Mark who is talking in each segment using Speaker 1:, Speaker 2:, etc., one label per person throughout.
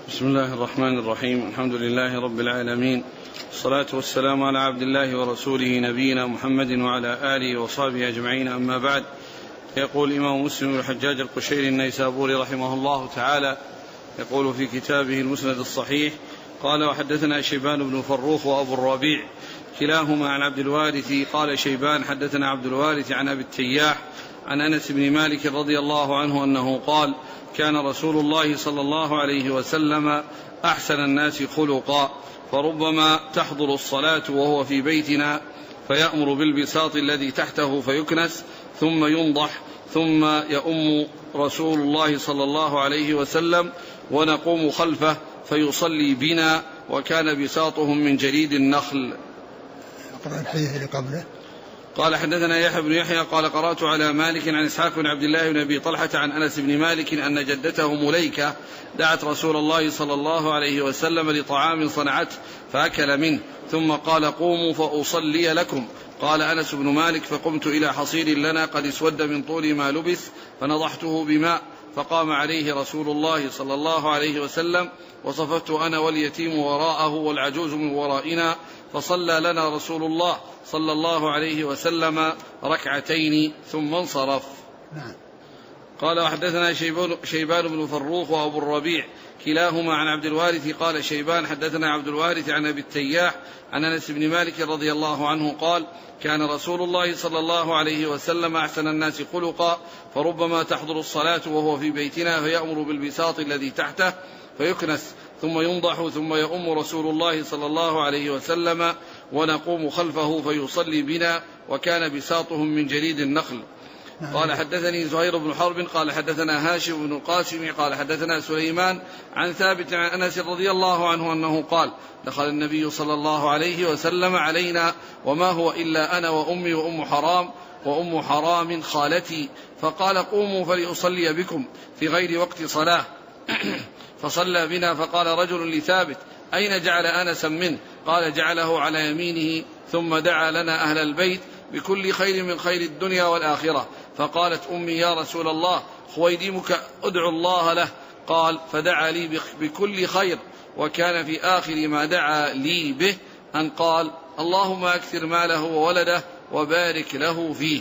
Speaker 1: بسم الله الرحمن الرحيم. الحمد لله رب العالمين، الصلاة والسلام على عبد الله ورسوله نبينا محمد وعلى آله وصحبه أجمعين، أما بعد. يقول الإمام مسلم بن الحجاج القشيري النيسابوري رحمه الله تعالى يقول في كتابه المسند الصحيح: قال: وحدثنا شيبان بن فروخ وأبو الربيع كلاهما عن عبد الوارث. قال شيبان: حدثنا عبد الوارث عن أبي التياح عن أنس بن مالك رضي الله عنه أنه قال: كان رسول الله صلى الله عليه وسلم أحسن الناس خلقا، فربما تحضر الصلاة وهو في بيتنا فيأمر بالبساط الذي تحته فيكنس ثم ينضح، ثم يؤم رسول الله صلى الله عليه وسلم ونقوم خلفه فيصلي بنا، وكان بساطهم من جريد النخل.
Speaker 2: أقرأ الحديث اللي قبله.
Speaker 1: قال: حدثنا يحيى بن يحيى قال: قرأت على مالك عن إسحاق بن عبد الله بن أبي طلحة عن أنس بن مالك أن جدته مليكة دعت رسول الله صلى الله عليه وسلم لطعام صنعته فأكل منه، ثم قال: قوموا فأصلي لكم. قال أنس بن مالك: فقمت إلى حصير لنا قد اسود من طول ما لبث فنضحته بماء، فقام عليه رسول الله صلى الله عليه وسلم، وصففت أنا واليتيم وراءه والعجوز من ورائنا، فصلى لنا رسول الله صلى الله عليه وسلم ركعتين ثم انصرف. قال: وحدثنا شيبان بن فروخ وأبو الربيع كلاهما عن عبد الوارث. قال شيبان: حدثنا عبد الوارث عن أبي التياح عن أنس بن مالك رضي الله عنه قال: كان رسول الله صلى الله عليه وسلم أحسن الناس خلقا، فربما تحضر الصلاة وهو في بيتنا فيأمر بالبساط الذي تحته فيكنس ثم ينضح، ثم يؤم رسول الله صلى الله عليه وسلم ونقوم خلفه فيصلي بنا، وكان بساطهم من جريد النخل. قال: حدثني زهير بن حرب قال: حدثنا هاشم بن القاسم قال: حدثنا سليمان عن ثابت عن أنس رضي الله عنه أنه قال: دخل النبي صلى الله عليه وسلم علينا وما هو إلا أنا وأمي وأم حرام خالتي، فقال: قوموا فليصلي بكم في غير وقت صلاة. فصلى بنا، فقال رجل لثابت: أين جعل أنسا منه؟ قال: جعله على يمينه، ثم دعا لنا أهل البيت بكل خير من خير الدنيا والآخرة. فقالت أمي: يا رسول الله، خويدمك أدعو الله له. قال: فدعا لي بكل خير، وكان في آخر ما دعا لي به أن قال: اللهم أكثر ماله وولده وبارك له فيه.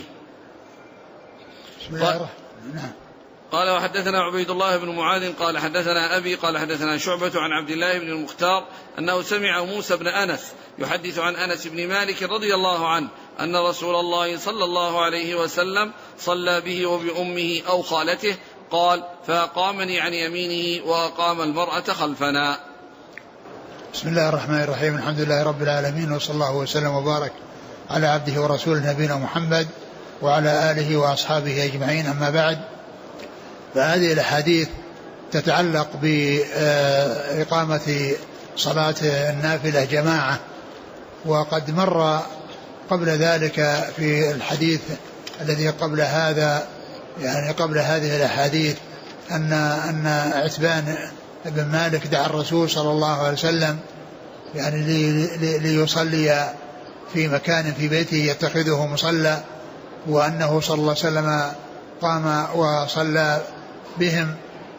Speaker 1: قال: وحدثنا عبيد الله بن معاذ قال: حدثنا أبي قال: حدثنا شعبة عن عبد الله بن المختار أنه سمع موسى بن أنس يحدث عن أنس بن مالك رضي الله عنه أن رسول الله صلى الله عليه وسلم صلى به وبأمه أو خالته. قال: فأقامني عن يمينه وأقام المرأة خلفنا.
Speaker 2: بسم الله الرحمن الرحيم. الحمد لله رب العالمين، وصلى الله وسلم وبارك على عبده ورسوله نبينا محمد وعلى آله وأصحابه أجمعين، أما بعد. فهذه الحديث تتعلق بإقامة صلاة النافلة جماعة، وقد مر قبل ذلك في الحديث الذي قبل هذا، يعني قبل هذه الأحاديث، أن عتبان بن مالك دعا الرسول صلى الله عليه وسلم يعني ليصلي في مكان في بيته يتخذه مصلى، وأنه صلى الله عليه وسلم قام وصلى بهم.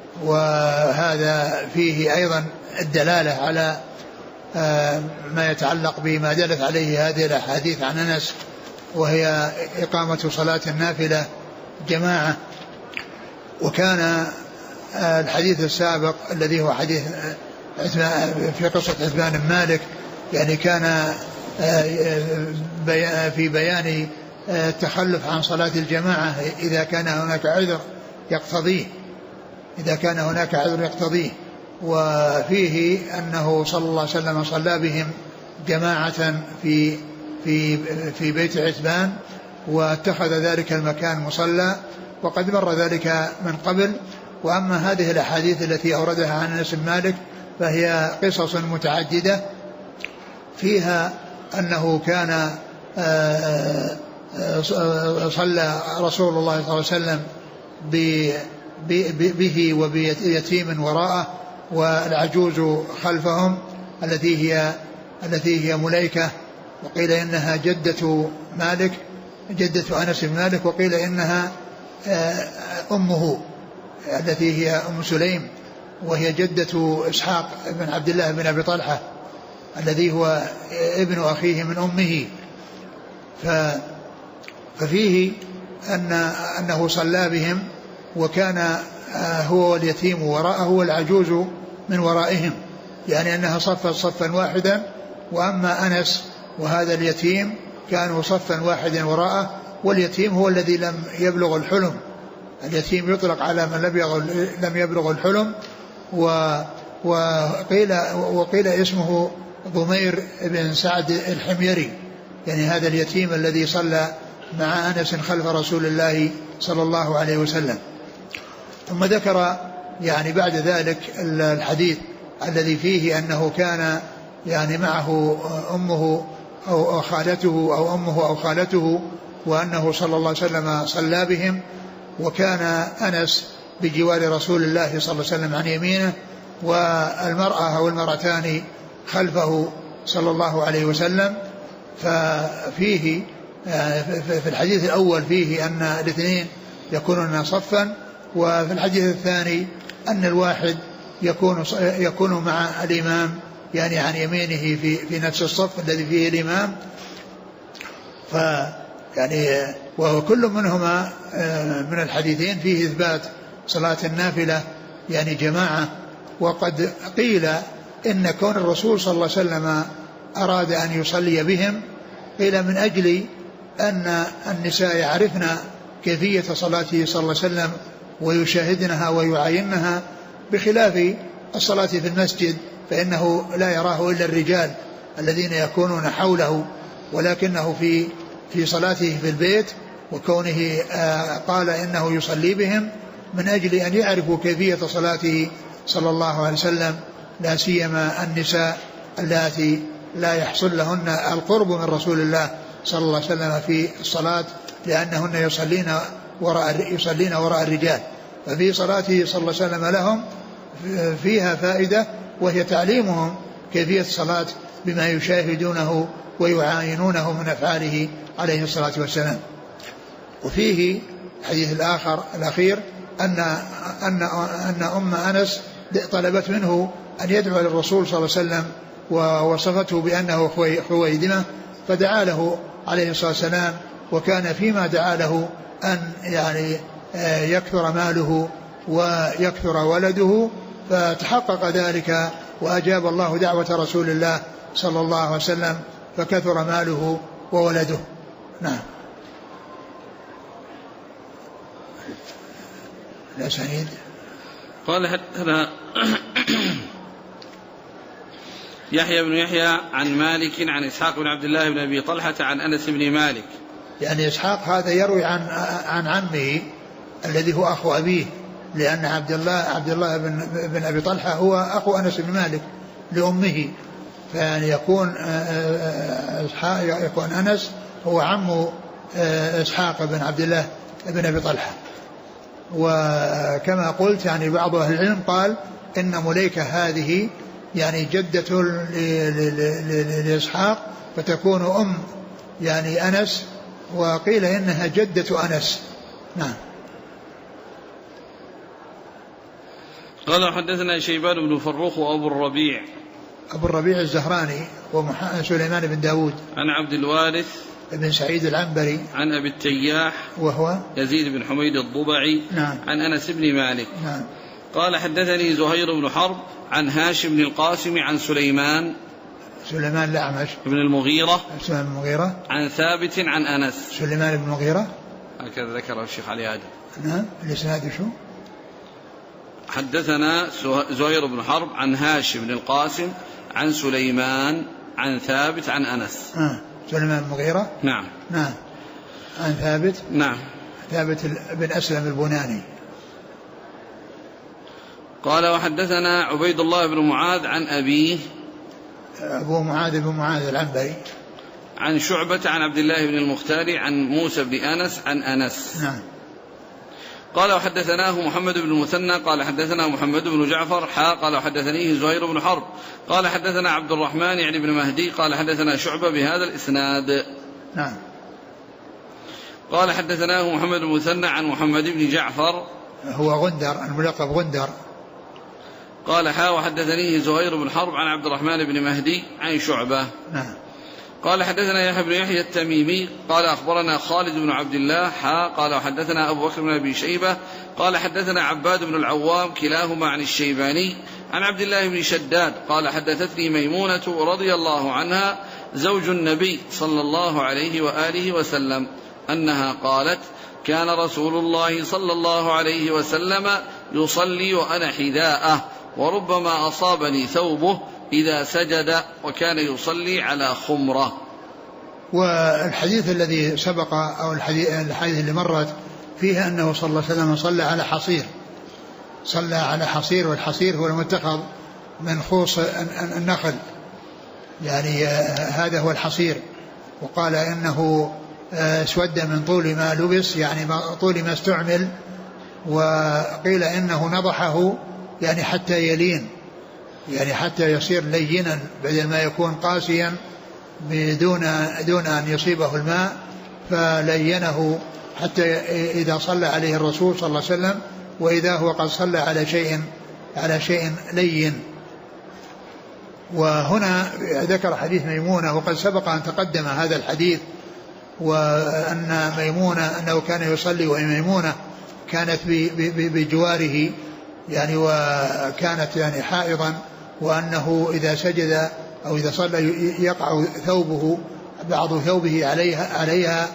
Speaker 2: وهذا فيه أيضا الدلالة على ما يتعلق بما دلت عليه هذه الأحاديث عن أنس، وهي إقامة صلاة النافلة جماعة. وكان الحديث السابق الذي هو حديث في قصة عتبان بن مالك يعني كان في بيان التخلف عن صلاة الجماعة إذا كان هناك عذر يقتضيه، وفيه أنه صلى الله عليه وسلم صلى بهم جماعة في بيت عتبان، واتخذ ذلك المكان مصلى، وقد مر ذلك من قبل. وأما هذه الأحاديث التي أوردها عن أنس بن مالك فهي قصص متعددة فيها أنه كان صلى رسول الله صلى الله عليه وسلم به وبيتيم وراءه والعجوز خلفهم التي هي مليكة، وقيل إنها جدة أنس بن مالك، وقيل إنها أمه التي هي أم سليم وهي جدة إسحاق بن عبد الله بن أبي طلحة الذي هو ابن أخيه من أمه. ففيه أنه صلى بهم، وكان هو واليتيم وراءه والعجوز من ورائهم، يعني أنها صفت صفا واحدا، وأما أنس وهذا اليتيم كانوا صفا واحدا وراءه، واليتيم هو الذي لم يبلغ الحلم. اليتيم يطلق على من لم يبلغ الحلم. وقيل اسمه ضمير بن سعد الحميري، يعني هذا اليتيم الذي صلى مع أنس خلف رسول الله صلى الله عليه وسلم. ثم ذكر يعني بعد ذلك الحديث الذي فيه أنه كان يعني معه أمه أو خالته أو أمه أو خالته، وأنه صلى الله عليه وسلم صلى بهم، وكان أنس بجوار رسول الله صلى الله عليه وسلم عن يمينه، والمرأة أو المرأتان خلفه صلى الله عليه وسلم. ففيه في الحديث الأول فيه أن الاثنين يكونون صفا، وفي الحديث الثاني أن الواحد يكون مع الإمام يعني عن يمينه في نفس الصف الذي فيه الإمام. يعني وكل منهما من الحديثين فيه إثبات صلاة النافلة يعني جماعة. وقد قيل إن كون الرسول صلى الله عليه وسلم أراد أن يصلي بهم قيل من أجل أن النساء يعرفن كيفية صلاته صلى الله عليه وسلم ويشاهدنها ويعاينها، بخلاف الصلاة في المسجد فإنه لا يراه إلا الرجال الذين يكونون حوله، ولكنه في صلاته في البيت وكونه قال إنه يصلي بهم من أجل أن يعرفوا كيفية صلاته صلى الله عليه وسلم، لا سيما النساء اللاتي لا يحصل لهن القرب من رسول الله صلى الله عليه وسلم في الصلاة، لأنهن يصلين وراء الرجال. ففي صلاته صلى الله عليه وسلم لهم فيها فائدة، وهي تعليمهم كيفية الصلاة بما يشاهدونه ويعاينونه من أفعاله عليه الصلاة والسلام. وفيه الحديث الأخير أن أم أنس طلبت منه أن يدعو للرسول صلى الله عليه وسلم، ووصفته بأنه خويدمة، فدعا له عليه الصلاة والسلام، وكان فيما دعا له أن يعني يكثر ماله ويكثر ولده، فتحقق ذلك وأجاب الله دعوة رسول الله صلى الله عليه وسلم، فكثر ماله وولده. نعم. الأسانيد
Speaker 1: قال حدثنا يحيى بن يحيى عن مالك عن إسحاق بن عبد الله بن أبي طلحة عن أنس بن مالك.
Speaker 2: يعني إسحاق هذا يروي عن عمه الذي هو أخو أبيه، لأن عبد الله بن أبي طلحة هو أخو أنس بن مالك لأمه، فيعني يكون أنس هو عم إسحاق بن عبد الله بن أبي طلحة. وكما قلت يعني بعض أهل العلم قال إن مليكة هذه يعني جدة لإسحاق، فتكون أم يعني أنس، وقيل إنها جدة أنس. نعم.
Speaker 1: قال حدثنا شيبان بن فروخ وأبو الربيع
Speaker 2: الزهراني وسليمان بن داود
Speaker 1: عن عبد الوارث
Speaker 2: بن سعيد العنبري
Speaker 1: عن أبي التياح
Speaker 2: وهو
Speaker 1: يزيد بن حميد الضبعي.
Speaker 2: نعم.
Speaker 1: عن أنس بن مالك.
Speaker 2: نعم.
Speaker 1: قال حدثني زهير بن حرب عن هاشم بن القاسم عن سليمان
Speaker 2: الأعمش
Speaker 1: بن المغيرة عن ثابت عن أنس.
Speaker 2: سليمان بن المغيرة
Speaker 1: هكذا ذكره الشيخ علي آدم.
Speaker 2: نعم. الإسناد شو؟
Speaker 1: حدثنا زهير بن حرب عن هاشم بن القاسم عن سليمان عن ثابت عن أنس.
Speaker 2: سليمان بن المغيرة.
Speaker 1: نعم.
Speaker 2: عن ثابت.
Speaker 1: نعم.
Speaker 2: ثابت بن أسلم البناني.
Speaker 1: قال وحدثنا عبيد الله بن معاذ عن أبيه
Speaker 2: أبو معاذ بن معاذ العنبري
Speaker 1: عن شعبة عن عبد الله بن المختار عن موسى بن أنس عن أنس.
Speaker 2: نعم.
Speaker 1: قال وحدثناه محمد بن المثنى قال حدثنا محمد بن جعفر قال وحدثنيه زهير بن حرب قال حدثنا عبد الرحمن يعني بن مهدي قال حدثنا شعبة بهذا الإسناد.
Speaker 2: نعم.
Speaker 1: قال حدثناه محمد بن المثنى عن محمد بن جعفر
Speaker 2: هو غندر الملقب غندر
Speaker 1: قال وحدثني زهير بن حرب عن عبد الرحمن بن مهدي عن شعبة.
Speaker 2: نعم.
Speaker 1: قال حدثنا يحيى بن يحيى التميمي قال أخبرنا خالد بن عبد الله قال وحدثنا أبو بكر بن أبي شيبة قال حدثنا عباد بن العوام كلاهما عن الشيباني عن عبد الله بن شداد قال حدثتني ميمونة رضي الله عنها زوج النبي صلى الله عليه وآله وسلم أنها قالت كان رسول الله صلى الله عليه وسلم يصلي وأنا حذاءه وربما أصابني ثوبه إذا سجد وكان يصلي على خمرة.
Speaker 2: والحديث الذي سبق أو الحديث اللي مرت فيها أنه صلى الله عليه وسلم صلى على حصير والحصير هو المتخذ من خوص النخل، يعني هذا هو الحصير. وقال إنه اسود من طول ما لبس، يعني طول ما استعمل. وقيل إنه نضحه يعني حتى يلين، يعني حتى يصير لينا بدل ما يكون قاسيا دون أن يصيبه الماء، فلينه حتى إذا صلى عليه الرسول صلى الله عليه وسلم وإذا هو قد صلى على شيء لين. وهنا ذكر حديث ميمونة، وقد سبق أن تقدم هذا الحديث، وأن ميمونة أنه كان يصلي وميمونة كانت بجواره يعني، وكانت يعني حائضا، وأنه إذا سجد أو إذا صلى يقع ثوبه بعض ثوبه عليها.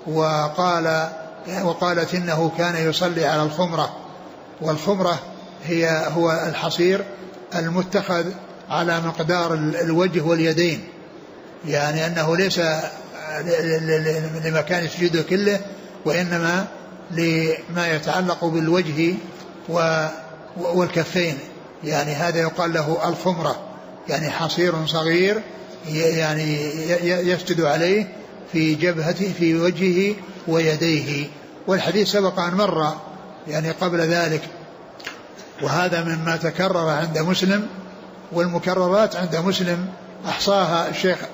Speaker 2: وقالت إنه كان يصلي على الخمرة، والخمرة هو الحصير المتخذ على مقدار الوجه واليدين، يعني أنه ليس لمكان سجوده كله، وإنما لما يتعلق بالوجه والكفين، يعني هذا يقال له الخمرة، يعني حصير صغير يعني يسجد عليه في جبهته في وجهه ويديه. والحديث سبق أن مر يعني قبل ذلك، وهذا مما تكرر عند مسلم، والمكررات عند مسلم أحصاها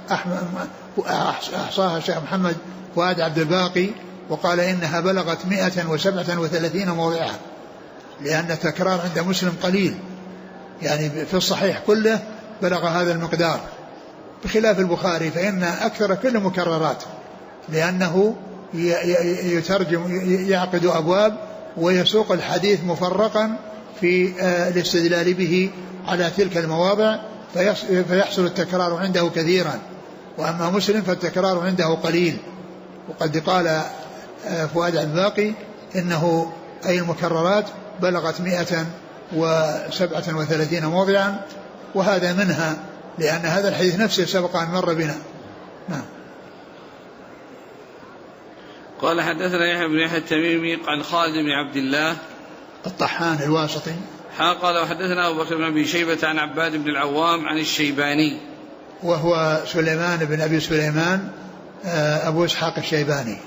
Speaker 2: الشيخ محمد فؤاد عبد الباقي، وقال إنها بلغت 137 موضعا، لأن التكرار عند مسلم قليل، يعني في الصحيح كله بلغ هذا المقدار، بخلاف البخاري فإن أكثر كل مكررات، لأنه يترجم يعقد أبواب ويسوق الحديث مفرقا في الاستدلال به على تلك المواضع، فيحصل التكرار عنده كثيرا. وأما مسلم فالتكرار عنده قليل. وقد قال فؤاد الباقي إنه أي المكررات بلغت 137 موضعا، وهذا منها، لأن هذا الحديث نفسه سبق أن مر بنا. نعم.
Speaker 1: قال حدثنا يحيى بن يحيى التميمي عن خالد بن عبد الله
Speaker 2: الطحان الواسطي
Speaker 1: قال وحدثنا أبو بكر بن أبي شيبة عن عباد بن العوام عن الشيباني،
Speaker 2: وهو سليمان بن أبي سليمان أبو إسحاق الشيباني،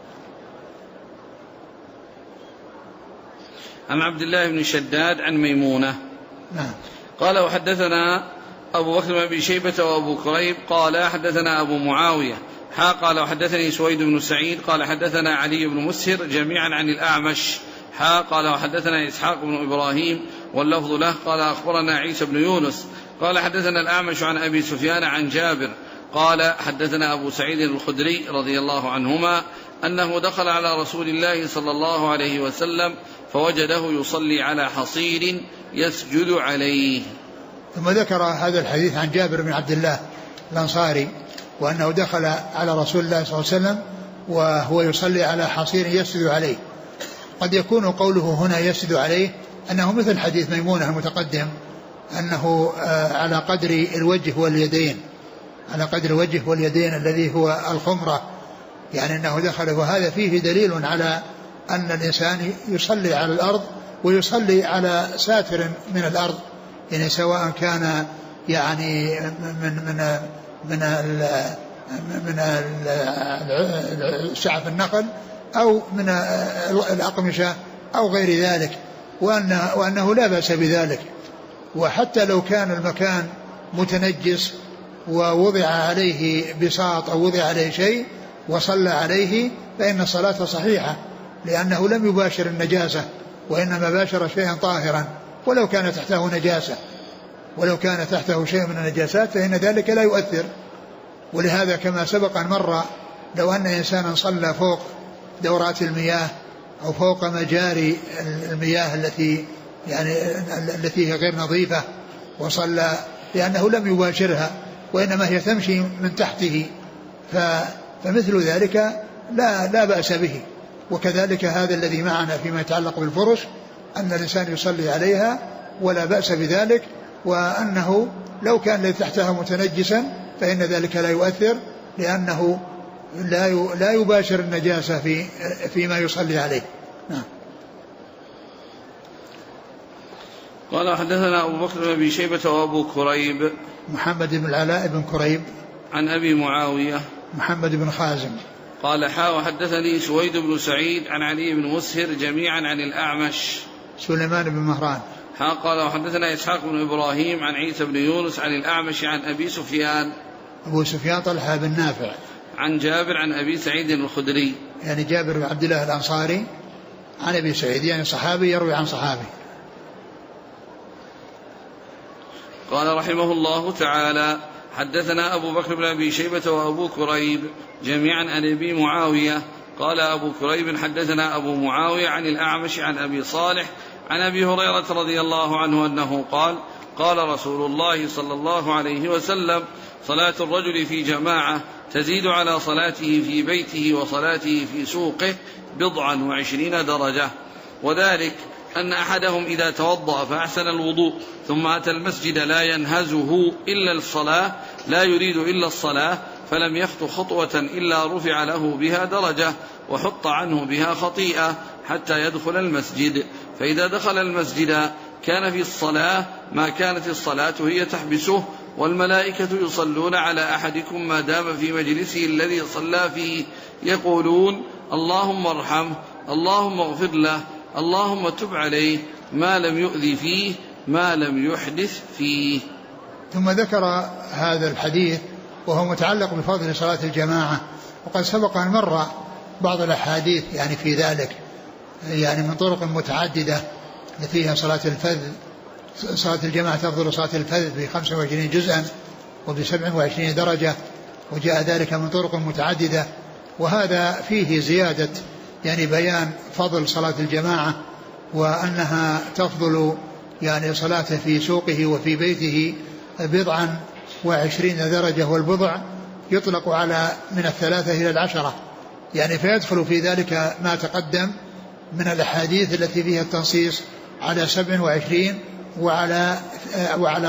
Speaker 1: عن عبد الله بن شداد عن ميمونة.
Speaker 2: نعم.
Speaker 1: قال وحدثنا أبو بكر بن أبي شيبة وأبو كريب قال حدثنا أبو معاوية قال وحدثني سويد بن سعيد قال حدثنا علي بن مسهر جميعا عن الأعمش قال وحدثنا إسحاق بن إبراهيم واللفظ له قال أخبرنا عيسى بن يونس قال حدثنا الأعمش عن أبي سفيان عن جابر قال حدثنا أبو سعيد الخدري رضي الله عنهما أنه دخل على رسول الله صلى الله عليه وسلم فوجده يصلي على حصير يسجد عليه.
Speaker 2: ثم ذكر هذا الحديث عن جابر بن عبد الله الأنصاري، وأنه دخل على رسول الله صلى الله عليه وسلم وهو يصلي على حصير يسجد عليه. قد يكون قوله هنا يسجد عليه أنه مثل حديث ميمونة المتقدم، أنه على قدر الوجه واليدين، على قدر الوجه واليدين الذي هو الخمرة، يعني أنه دخل. وهذا فيه دليل على أن الإنسان يصلي على الأرض ويصلي على ساتر من الأرض، يعني سواء كان يعني من شعف النخل أو من الأقمشة أو غير ذلك، وأنه لا بأس بذلك. وحتى لو كان المكان متنجس ووضع عليه بساط أو وضع عليه شيء وصلى عليه فإن الصلاة صحيحة، لأنه لم يباشر النجاسة وإنما باشر شيئا طاهرا، ولو كان تحته نجاسة، ولو كان تحته شيء من النجاسات فإن ذلك لا يؤثر. ولهذا كما سبق أن مر لو أن إنسانا صلى فوق دورات المياه أو فوق مجاري المياه التي هي غير نظيفة وصلى لأنه لم يباشرها وإنما هي تمشي من تحته، فمثل ذلك لا بأس به. وكذلك هذا الذي معنا فيما يتعلق بالفرش أن الإنسان يصلي عليها ولا بأس بذلك، وأنه لو كان الذي تحتها متنجسا فإن ذلك لا يؤثر لأنه لا يباشر النجاسة فيما يصلي عليه. نعم.
Speaker 1: قال حدثنا أبو بكر بن أبي شيبة وأبو كريب
Speaker 2: محمد بن العلاء بن كريب
Speaker 1: عن أبي معاوية
Speaker 2: محمد بن خازم
Speaker 1: قال وحدثني سويد بن سعيد عن علي بن مسهر جميعا عن الأعمش
Speaker 2: سليمان بن مهران
Speaker 1: قال وحدثنا إسحاق بن إبراهيم عن عيسى بن يونس عن الأعمش عن أبي سفيان
Speaker 2: أبو سفيان طلحة بن نافع
Speaker 1: عن جابر عن أبي سعيد الخدري
Speaker 2: يعني جابر بن عبد الله الأنصاري عن أبي سعيد يعني صحابي يروي عن صحابي.
Speaker 1: قال رحمه الله تعالى حدثنا أبو بكر بن أبي شيبة وأبو كريب جميعا عن أبي معاوية قال أبو كريب حدثنا أبو معاوية عن الأعمش عن أبي صالح عن أبي هريرة رضي الله عنه أنه قال قال رسول الله صلى الله عليه وسلم صلاة الرجل في جماعة تزيد على صلاته في بيته وصلاته في سوقه 20 درجة، وذلك أن أحدهم إذا توضأ فأحسن الوضوء ثم أتى المسجد لا ينهزه إلا الصلاة لا يريد إلا الصلاة فلم يخط خطوة إلا رفع له بها درجة وحط عنه بها خطيئة حتى يدخل المسجد، فإذا دخل المسجد كان في الصلاة ما كانت الصلاة هي تحبسه، والملائكة يصلون على أحدكم ما دام في مجلسه الذي صلى فيه يقولون اللهم ارحمه اللهم اغفر له اللهم تب عليه ما لم يؤذي فيه ما لم يحدث فيه.
Speaker 2: ثم ذكر هذا الحديث وهو متعلق بفضل صلاة الجماعة، وقد سبق أن مر بعض الأحاديث يعني في ذلك يعني من طرق متعددة فيها صلاة الفذ. صلاة الجماعة تفضل صلاة الفذ ب25 جزءا وب27 درجة، وجاء ذلك من طرق متعددة، وهذا فيه زيادة يعني بيان فضل صلاة الجماعة وأنها تفضل يعني صلاته في سوقه وفي بيته 27 درجة، والبضع يطلق على من 3 إلى 10 يعني فيدخل في ذلك ما تقدم من الأحاديث التي فيها التنصيص على 27 وعلى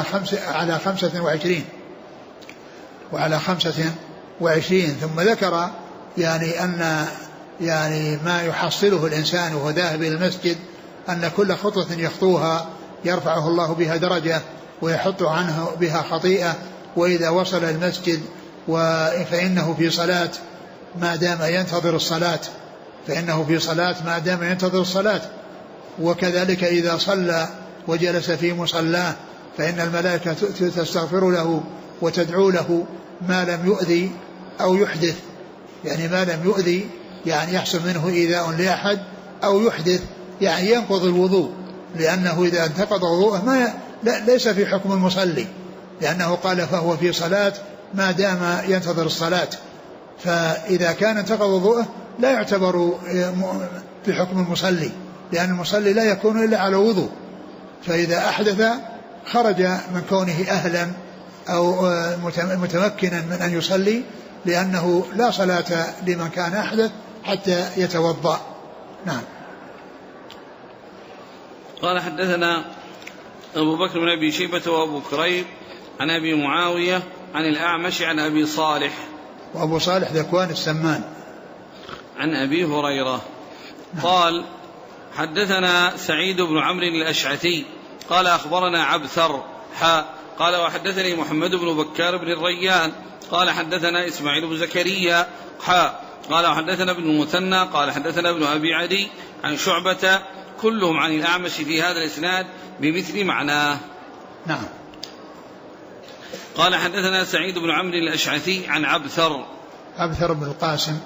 Speaker 2: 25. ثم ذكر يعني أن يعني ما يحصله الإنسان وهو ذاهب إلى المسجد أن كل خطوة يخطوها يرفعه الله بها درجة ويحط عنه بها خطيئة، وإذا وصل المسجد فإنه في صلاة ما دام ينتظر الصلاة وكذلك إذا صلى وجلس في مصلاه فإن الملائكة تستغفر له وتدعو له ما لم يؤذي أو يحدث، يعني ما لم يؤذي يعني يحصل منه إيذاء لأحد أو يحدث يعني ينقض الوضوء، لأنه إذا انتقض وضوءه ليس في حكم المصلي، لأنه قال فهو في صلاة ما دام ينتظر الصلاة، فإذا كان انتقض وضوءه لا يعتبر في حكم المصلي، لأن المصلي لا يكون إلا على وضوء، فإذا أحدث خرج من كونه أهلا أو متمكنا من أن يصلي، لأنه لا صلاة لمن كان أحدث حتى يتوضأ. نعم.
Speaker 1: قال حدثنا أبو بكر بن أبي شيبة وأبو كريب عن أبي معاوية عن الأعمش عن أبي صالح،
Speaker 2: وأبو صالح ذكوان السمان،
Speaker 1: عن أبي هريرة. قال حدثنا سعيد بن عمرو الأشعثي قال أخبرنا عبثر قال وحدثني محمد بن بكار بن الريان قال حدثنا إسماعيل بن زكريا قال وحدثنا ابن المثنى قال حدثنا ابن أبي عدي عن شعبة كلهم عن الأعمش في هذا الإسناد بمثل معناه.
Speaker 2: نعم.
Speaker 1: قال حدثنا سعيد بن عمرو الأشعثي عن عبثر
Speaker 2: بن القاسم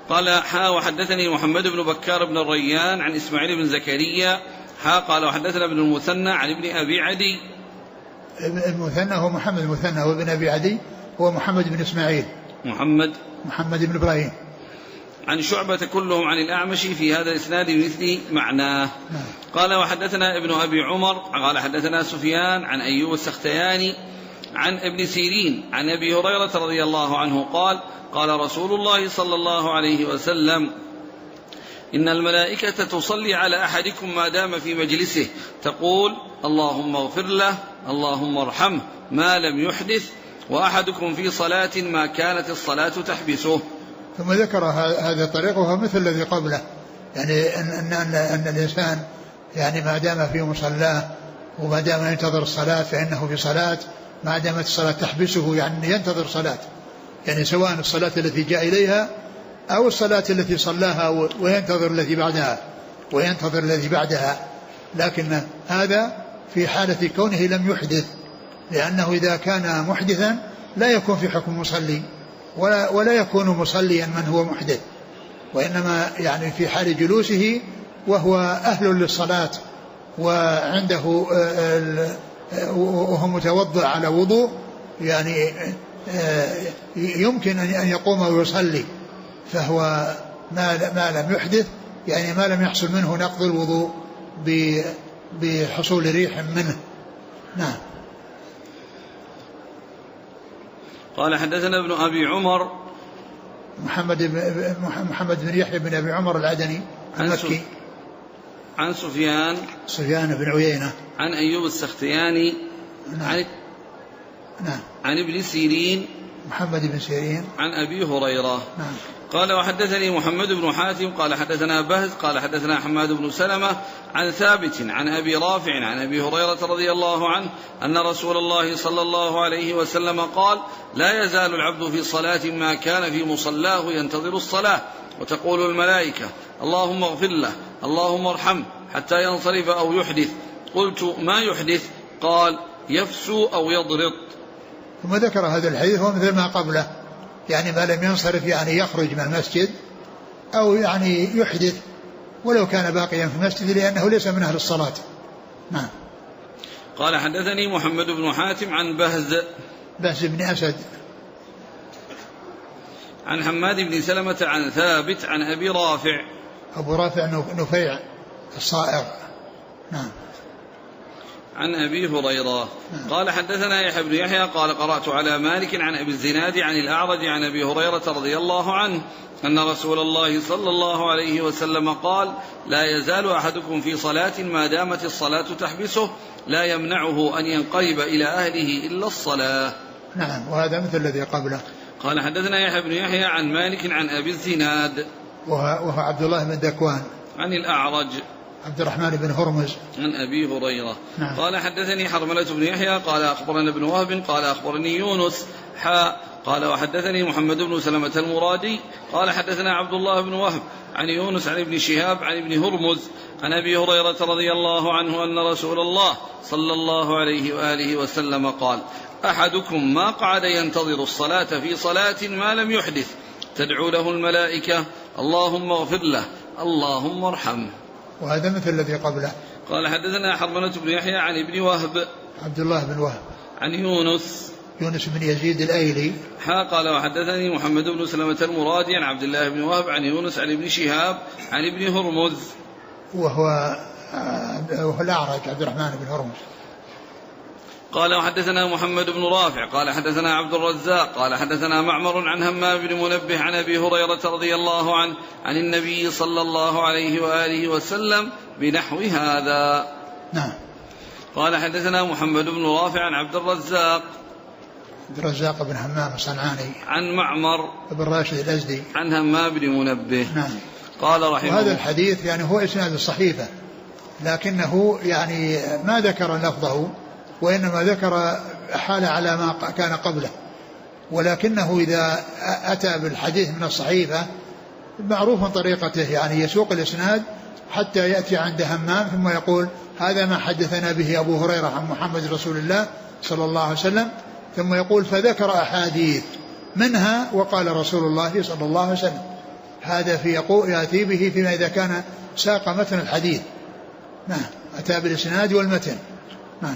Speaker 1: قال وحدثني محمد بن بكار بن الريان عن إسماعيل بن زكريا قال وحدثنا ابن المثنى عن ابن أبي عدي.
Speaker 2: المثنى هو محمد المثنى وابن أبي عدي هو محمد بن إسماعيل محمد بن إبراهيم
Speaker 1: عن شعبة كلهم عن الأعمش في هذا الإسناد بمثل معناه. قال وحدثنا ابن أبي عمر قال حدثنا سفيان عن أيوب السختياني عن ابن سيرين عن أبي هريرة رضي الله عنه قال قال رسول الله صلى الله عليه وسلم إن الملائكة تصلي على أحدكم ما دام في مجلسه تقول اللهم اغفر له اللهم ارحمه ما لم يحدث وأحدكم في صلاة ما كانت الصلاة تحبسه.
Speaker 2: ثم ذكر هذا الطريق وهو مثل الذي قبله، يعني أن الإنسان يعني ما دام في مصلاه وما دام ينتظر الصلاة فإنه في صلاة ما دامت الصلاة تحبسه، يعني ينتظر صلاة، يعني سواء الصلاة التي جاء إليها أو الصلاة التي صلاها وينتظر الذي بعدها لكن هذا في حالة كونه لم يحدث، لأنه إذا كان محدثا لا يكون في حكم مصلي ولا يكون مصليا من هو محدث، وإنما يعني في حال جلوسه وهو أهل للصلاة وعنده وهو متوضع على وضوء، يعني يمكن أن يقوم ويصلي، فهو ما لم يحدث يعني ما لم يحصل منه نقض الوضوء بحصول ريح منه. نعم.
Speaker 1: قال حدثنا ابن أبي عمر
Speaker 2: محمد بن يحيى بن أبي عمر العدني المكي
Speaker 1: عن سفيان
Speaker 2: بن عيينة
Speaker 1: عن أيوب السختياني عن ابن سيرين
Speaker 2: محمد بن سيرين
Speaker 1: عن أبي هريرة.
Speaker 2: نعم.
Speaker 1: قال وحدثني محمد بن حاتم قال حدثنا بهز قال حدثنا حماد بن سلمة عن ثابت عن أبي رافع عن أبي هريرة رضي الله عنه أن رسول الله صلى الله عليه وسلم قال لا يزال العبد في صلاة ما كان في مصلاه ينتظر الصلاة وتقول الملائكة اللهم اغفر له اللهم ارحمه حتى ينصرف أو يحدث. قلت ما يحدث؟ قال يفسو أو يضرط.
Speaker 2: ثم ذكر هذا الحديث ومثل ما قبله، يعني ما لم ينصرف يعني يخرج من المسجد أو يعني يحدث ولو كان باقيا في المسجد لأنه ليس من أهل الصلاة. نعم.
Speaker 1: قال حدثني محمد بن حاتم عن بهز
Speaker 2: بن أسد
Speaker 1: عن حماد بن سلمة عن ثابت عن أبي رافع
Speaker 2: أبو رافع نفيع الصائغ. نعم.
Speaker 1: عن أبي هريرة. قال حدثنا يحيى بن يحيى قال قرأت على مالك عن أبي الزناد عن الأعرج عن أبي هريرة رضي الله عنه أن رسول الله صلى الله عليه وسلم قال لا يزال أحدكم في صلاة ما دامت الصلاة تحبسه لا يمنعه أن ينقلب إلى أهله إلا الصلاة.
Speaker 2: نعم. وهذا مثل الذي قبله.
Speaker 1: قال حدثنا يحيى بن يحيى عن مالك عن أبي الزناد
Speaker 2: وهو عبد الله بن ذكوان عن
Speaker 1: الأعرج
Speaker 2: عبد الرحمن بن هرمز
Speaker 1: عن أبي هريرة.
Speaker 2: نعم.
Speaker 1: قال حدثني حرملة بن يحيى قال أخبرنا ابن وهب قال أخبرني يونس قال وحدثني محمد بن سلمة المرادي قال حدثنا عبد الله بن وهب عن يونس عن ابن شهاب عن ابن هرمز عن أبي هريرة رضي الله عنه أن رسول الله صلى الله عليه وآله وسلم قال أحدكم ما قعد ينتظر الصلاة في صلاة ما لم يحدث تدعو له الملائكة اللهم اغفر له اللهم ارحمه.
Speaker 2: وهذا مثل الذي قبله.
Speaker 1: قال حدثنا حرملة بن يحيى عن ابن وهب
Speaker 2: عبد الله بن وهب
Speaker 1: عن يونس
Speaker 2: بن يزيد الأيلي
Speaker 1: قال وحدثني محمد بن سلمة المرادي عن عبد الله بن وهب عن يونس عن ابن شهاب عن ابن هرمز
Speaker 2: وهو الأعرج عبد الرحمن بن هرمز.
Speaker 1: قال وحدثنا محمد بن رافع قال حدثنا عبد الرزاق قال حدثنا معمر عن همام بن منبه عن أبي هريرة رضي الله عنه عن النبي صلى الله عليه وآله وسلم بنحو هذا.
Speaker 2: نعم.
Speaker 1: قال حدثنا محمد بن رافع عن عبد الرزاق
Speaker 2: بن همام الصنعاني
Speaker 1: عن معمر
Speaker 2: بن راشد الأزدي
Speaker 1: عن همام بن منبه.
Speaker 2: نعم.
Speaker 1: قال رحمه
Speaker 2: وهذا الحديث يعني هو إسناد الصحيفة لكنه يعني ما ذكر لفظه وإنما ذكر حال على ما كان قبله، ولكنه إذا أتى بالحديث من الصحيفة معروف طريقته، يعني يسوق الإسناد حتى يأتي عند همام ثم يقول هذا ما حدثنا به أبو هريرة عن محمد رسول الله صلى الله عليه وسلم، ثم يقول فذكر أحاديث منها وقال رسول الله صلى الله عليه وسلم، هذا يأتي به فيما إذا كان ساق متن الحديث. نعم أتى بالإسناد والمتن. نعم.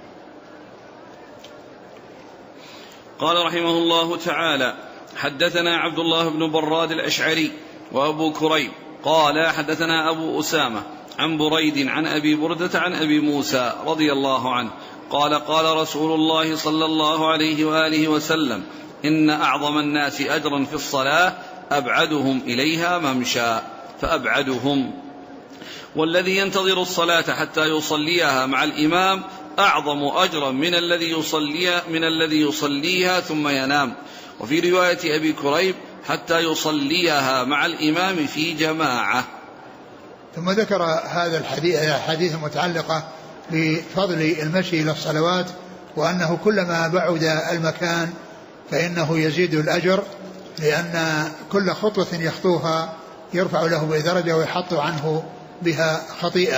Speaker 1: قال رحمه الله تعالى: حدثنا عبد الله بن براد الأشعري وأبو كريب قال حدثنا أبو أسامة عن بريد عن أبي بردة عن أبي موسى رضي الله عنه قال: قال رسول الله صلى الله عليه وآله وسلم: إن أعظم الناس أجرا في الصلاة أبعدهم إليها ممشى فأبعدهم، والذي ينتظر الصلاة حتى يصليها مع الإمام أعظم أجرا من الذي يصليها ثم ينام. وفي رواية أبي كريب: حتى يصليها مع الإمام في جماعة.
Speaker 2: ثم ذكر هذا الحديث المتعلقة بفضل المشي إلى الصلوات، وأنه كلما بعد المكان فإنه يزيد الأجر، لأن كل خطوة يخطوها يرفع له بدرجة ويحط عنه بها خطيئة،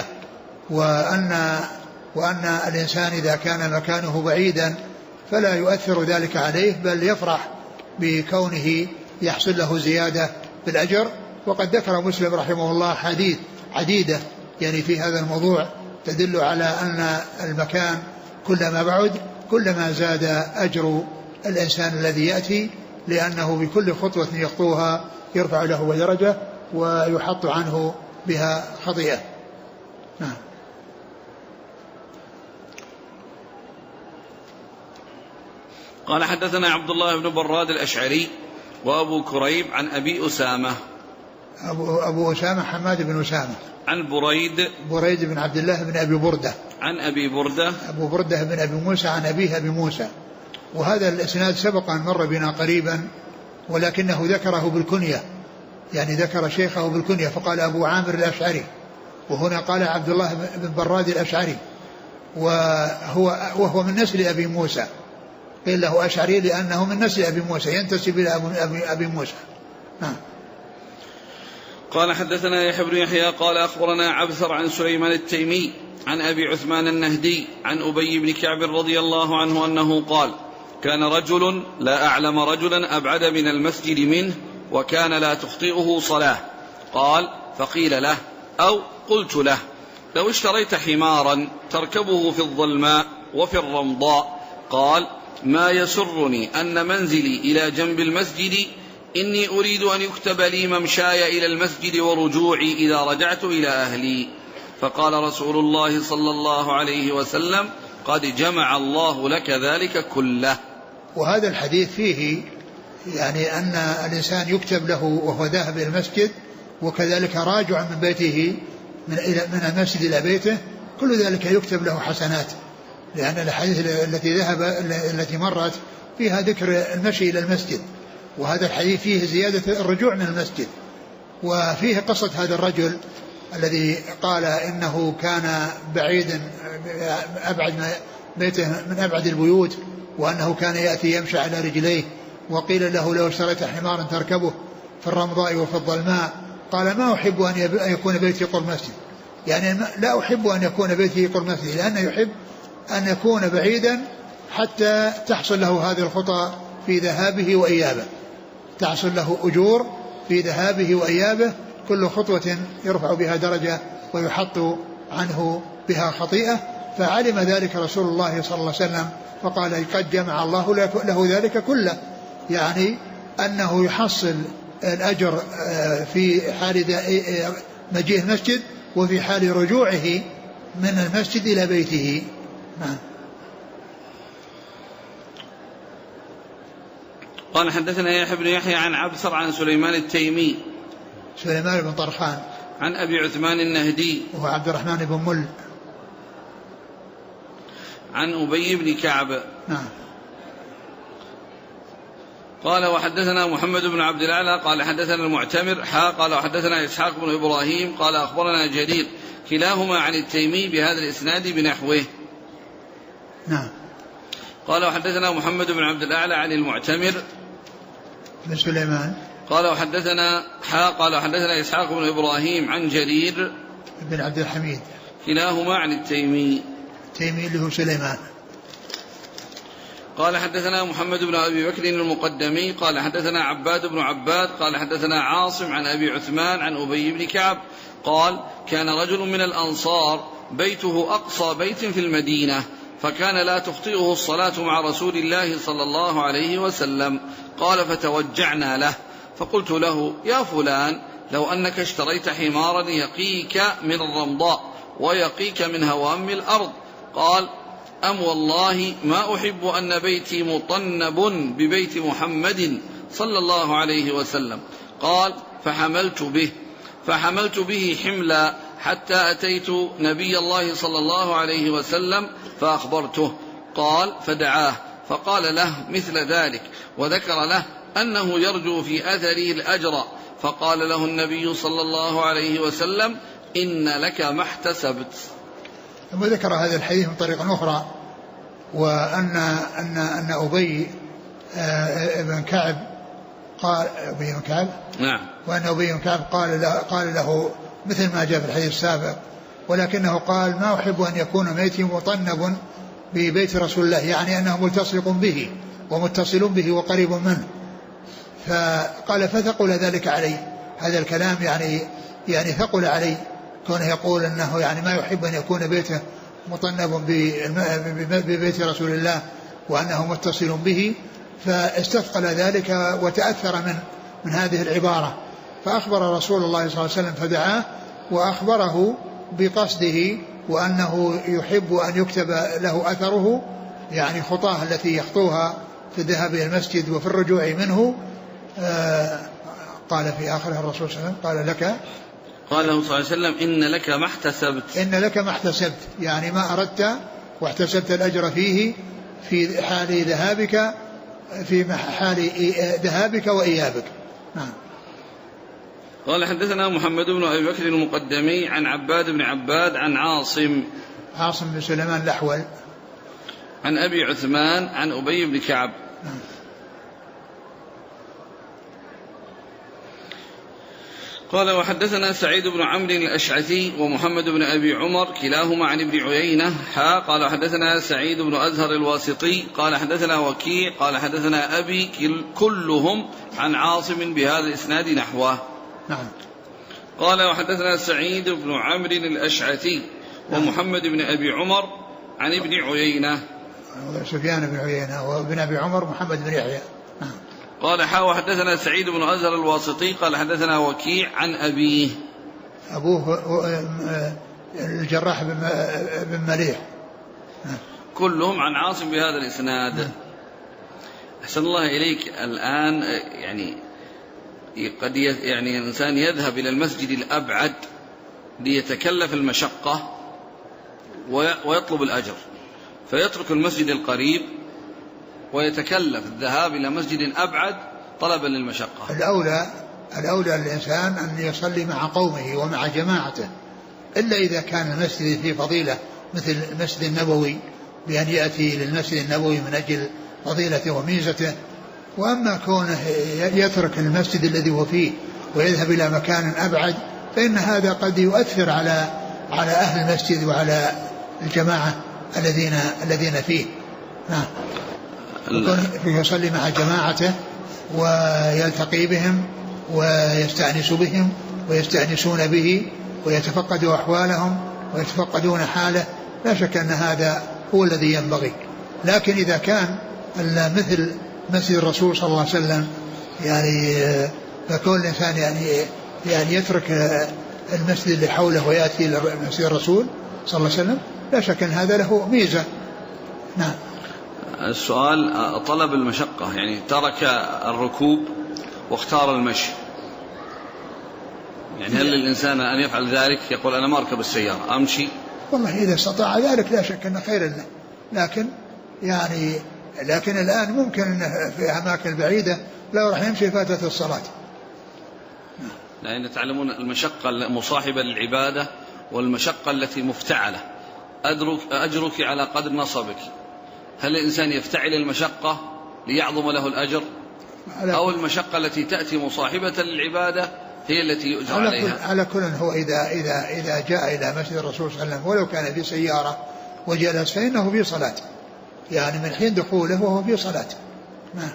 Speaker 2: وأن الإنسان إذا كان مكانه بعيدا فلا يؤثر ذلك عليه، بل يفرح بكونه يحصل له زيادة بالأجر. وقد ذكر مسلم رحمه الله حديث عديدة يعني في هذا الموضوع تدل على أن المكان كلما بعد كلما زاد أجر الإنسان الذي يأتي، لأنه بكل خطوة يخطوها يرفع له درجة ويحط عنه بها خطيئة. نعم.
Speaker 1: قال حدثنا عبد الله بن براد الأشعري وأبو كريب عن أبي أسامة.
Speaker 2: أبو أسامة حماد بن أسامة.
Speaker 1: عن
Speaker 2: بريد بن عبد الله بن أبي بردة.
Speaker 1: عن أبي بردة.
Speaker 2: أبو بردة بن أبي موسى عن أبيه أبي موسى. وهذا الإسناد سبق أن مر بنا قريبا، ولكنه ذكره بالكنية، يعني ذكر شيخه بالكنية فقال أبو عامر الأشعري، وهنا قال عبد الله بن براد الأشعري، وهو من نسل أبي موسى، قيل له أشعري لأنه من نسل أبي موسى ينتسب إلى أبي موسى. نعم.
Speaker 1: قال حدثنا يحيى بن يحيى قال أخبرنا عبثر عن سليمان التيمي عن أبي عثمان النهدي عن أبي بن كعب رضي الله عنه أنه قال: كان رجل لا أعلم رجلا أبعد من المسجد منه وكان لا تخطئه صلاة. قال: فقيل له أو قلت له: لو اشتريت حمارا تركبه في الظلماء وفي الرمضاء. قال: ما يسرني أن منزلي إلى جنب المسجد، إني أريد أن يكتب لي ممشاي إلى المسجد ورجوعي إذا رجعت إلى أهلي. فقال رسول الله صلى الله عليه وسلم: قد جمع الله لك ذلك كله.
Speaker 2: وهذا الحديث فيه يعني أن الإنسان يكتب له وهو ذاهب إلى المسجد، وكذلك راجع من بيته من المسجد إلى بيته، كل ذلك يكتب له حسنات، لأن الحديث التي مرت فيها ذكر المشي إلى المسجد، وهذا الحديث فيه زيادة الرجوع من المسجد، وفيه قصة هذا الرجل الذي قال إنه كان بعيدا أبعد بيته من أبعد البيوت، وأنه كان يأتي يمشي على رجليه، وقيل له: لو اشتريت حمارا تركبه في الرمضاء وفي الظلماء. قال: ما أحب أن يكون بيتي قرب مسجد، يعني لا أحب أن يكون بيتي قرب مسجد، لأنه يحب أن يكون بعيدا حتى تحصل له هذه الخطى في ذهابه وإيابه، تحصل له أجور في ذهابه وإيابه، كل خطوة يرفع بها درجة ويحط عنه بها خطيئة. فعلم ذلك رسول الله صلى الله عليه وسلم فقال: قد جمع الله له ذلك كله، يعني أنه يحصل الأجر في حال مجيء المسجد وفي حال رجوعه من المسجد إلى بيته. نعم.
Speaker 1: قال حدثنا يحيى بن يحيى عن عبثر عن سليمان التيمي
Speaker 2: سليمان بن طرخان
Speaker 1: عن أبي عثمان النهدي
Speaker 2: وهو عبد الرحمن بن مل
Speaker 1: عن أبي بن كعب.
Speaker 2: نعم.
Speaker 1: قال وحدثنا محمد بن عبد الأعلى قال حدثنا المعتمر قال وحدثنا إسحاق بن إبراهيم قال أخبرنا جرير كلاهما عن التيمي بهذا الإسناد بنحوه.
Speaker 2: نعم.
Speaker 1: قال وحدثنا محمد بن عبد الأعلى عن المعتمر
Speaker 2: بن سليمان
Speaker 1: قال وحدثنا قال وحدثنا إسحاق بن إبراهيم عن جرير
Speaker 2: بن عبد الحميد كلاهما
Speaker 1: عن التيمي
Speaker 2: اللي هو سليمان.
Speaker 1: قال حدثنا محمد بن أبي بكر المقدمي قال حدثنا عباد بن عباد قال حدثنا عاصم عن أبي عثمان عن أبي بن كعب قال كان رجل من الأنصار بيته أقصى بيت في المدينة فكان لا تخطئه الصلاة مع رسول الله صلى الله عليه وسلم. قال فتوجعنا له فقلت له يا فلان لو أنك اشتريت حمارا يقيك من الرمضاء ويقيك من هوام الأرض. قال أم والله ما أحب أن بيتي مطنب ببيت محمد صلى الله عليه وسلم. قال فحملت به حملا حتى أتيت نبي الله صلى الله عليه وسلم فأخبرته. قال فدعاه فقال له مثل ذلك وذكر له أنه يرجو في أثره الأجر. فقال له النبي صلى الله عليه وسلم إن لك ما احتسبت.
Speaker 2: ثم ذكر هذا الحديث من طريقة أخرى وأن أبي بن كعب قال أبي بن كعب
Speaker 1: نعم
Speaker 2: وأن أبي بن كعب قال له مثل ما جاء في الحديث السابق ولكنه قال ما أحب أن يكون بيتي مطنب ببيت رسول الله يعني أنه ملتصق به ومتصل به وقريب منه. فقال فثقل ذلك علي هذا الكلام يعني ثقل علي كونه يقول أنه يعني ما يحب أن يكون بيته مطنب ببيت رسول الله وأنه متصل به فاستثقل ذلك وتأثر من هذه العبارة. فأخبر رسول الله صلى الله عليه وسلم فدعاه وأخبره بقصده وأنه يحب أن يكتب له أثره يعني خطاه التي يخطوها في الذهاب إلى المسجد وفي الرجوع منه. قال في آخرها الرسول صلى الله عليه وسلم
Speaker 1: قال له صلى الله عليه وسلم إن لك ما احتسبت
Speaker 2: إن لك ما احتسبت يعني ما أردت واحتسبت الأجر فيه في حال ذهابك وإيابك. نعم.
Speaker 1: قال حدثنا محمد بن أبي بكر المقدمي عن عباد بن عباد عن عاصم
Speaker 2: بن سليمان الأحول
Speaker 1: عن أبي عثمان عن أبي بن كعب.
Speaker 2: نعم.
Speaker 1: قال وحدثنا سعيد بن عمرو الأشعثي ومحمد بن أبي عمر كلاهما عن ابن عيينة قال حدثنا سعيد بن أزهر الواسطي قال حدثنا وكيع قال حدثنا أبي كلهم عن عاصم بهذا الإسناد نحوه.
Speaker 2: نعم.
Speaker 1: قال وحدثنا سعيد بن عمرو الأشعثي ومحمد بن أبي عمر عن ابن عيينة
Speaker 2: سفيان بن عيينة وابن أبي عمر محمد بن يحيى. نعم.
Speaker 1: قال وحدثنا سعيد بن أزهر الواسطي قال حدثنا وكيع عن أبيه
Speaker 2: الجراح بن مليح
Speaker 1: كلهم عن عاصم بهذا الإسناد. أحسن الله إليك. الآن يعني قد يعني الإنسان يذهب إلى المسجد الأبعد ليتكلف المشقة ويطلب الأجر فيترك المسجد القريب ويتكلف الذهاب إلى مسجد أبعد طلبا للمشقة.
Speaker 2: الأولى للإنسان أن يصلي مع قومه ومع جماعته إلا إذا كان المسجد فيه فضيلة مثل المسجد النبوي بأن يأتي للمسجد النبوي من أجل فضيلته وميزته. وأما كونه يترك المسجد الذي هو فيه ويذهب إلى مكان أبعد فإن هذا قد يؤثر على أهل المسجد وعلى الجماعة الذين فيه. نعم. يصلي مع جماعته ويلتقي بهم ويستأنس بهم ويستأنسون به ويتفقدوا أحوالهم ويتفقدون حاله لا شك أن هذا هو الذي ينبغي. لكن إذا كان مثل مسجد الرسول صلى الله عليه وسلم يعني فكون الإنسان يعني يترك المسجد اللي حوله ويأتي إلى مسجد الرسول صلى الله عليه وسلم لا شك أن هذا له ميزة. نعم.
Speaker 1: السؤال طلب المشقة يعني ترك الركوب واختار المشي يعني هل للإنسان أن يفعل ذلك يقول أنا ما أركب السيارة أمشي؟
Speaker 2: والله إذا استطاع ذلك لا شك أنه خير له لكن الآن ممكن أنه في أماكن بعيدة لا راح يمشي فاتت الصلاة.
Speaker 1: لأن تعلمون المشقة المصاحبة للعبادة والمشقة التي مفتعلة أجرك على قدر نصبك. هل الإنسان يفتعل المشقة ليعظم له الأجر أو المشقة التي تأتي مصاحبة للعبادة هي التي يؤجر عليها؟
Speaker 2: على كل هو إذا جاء إلى مسجد الرسول صلى الله عليه وسلم ولو كان في سيارة وجلس فإنه في صلاة يعني من حين دخوله وهو في صلاته. نعم.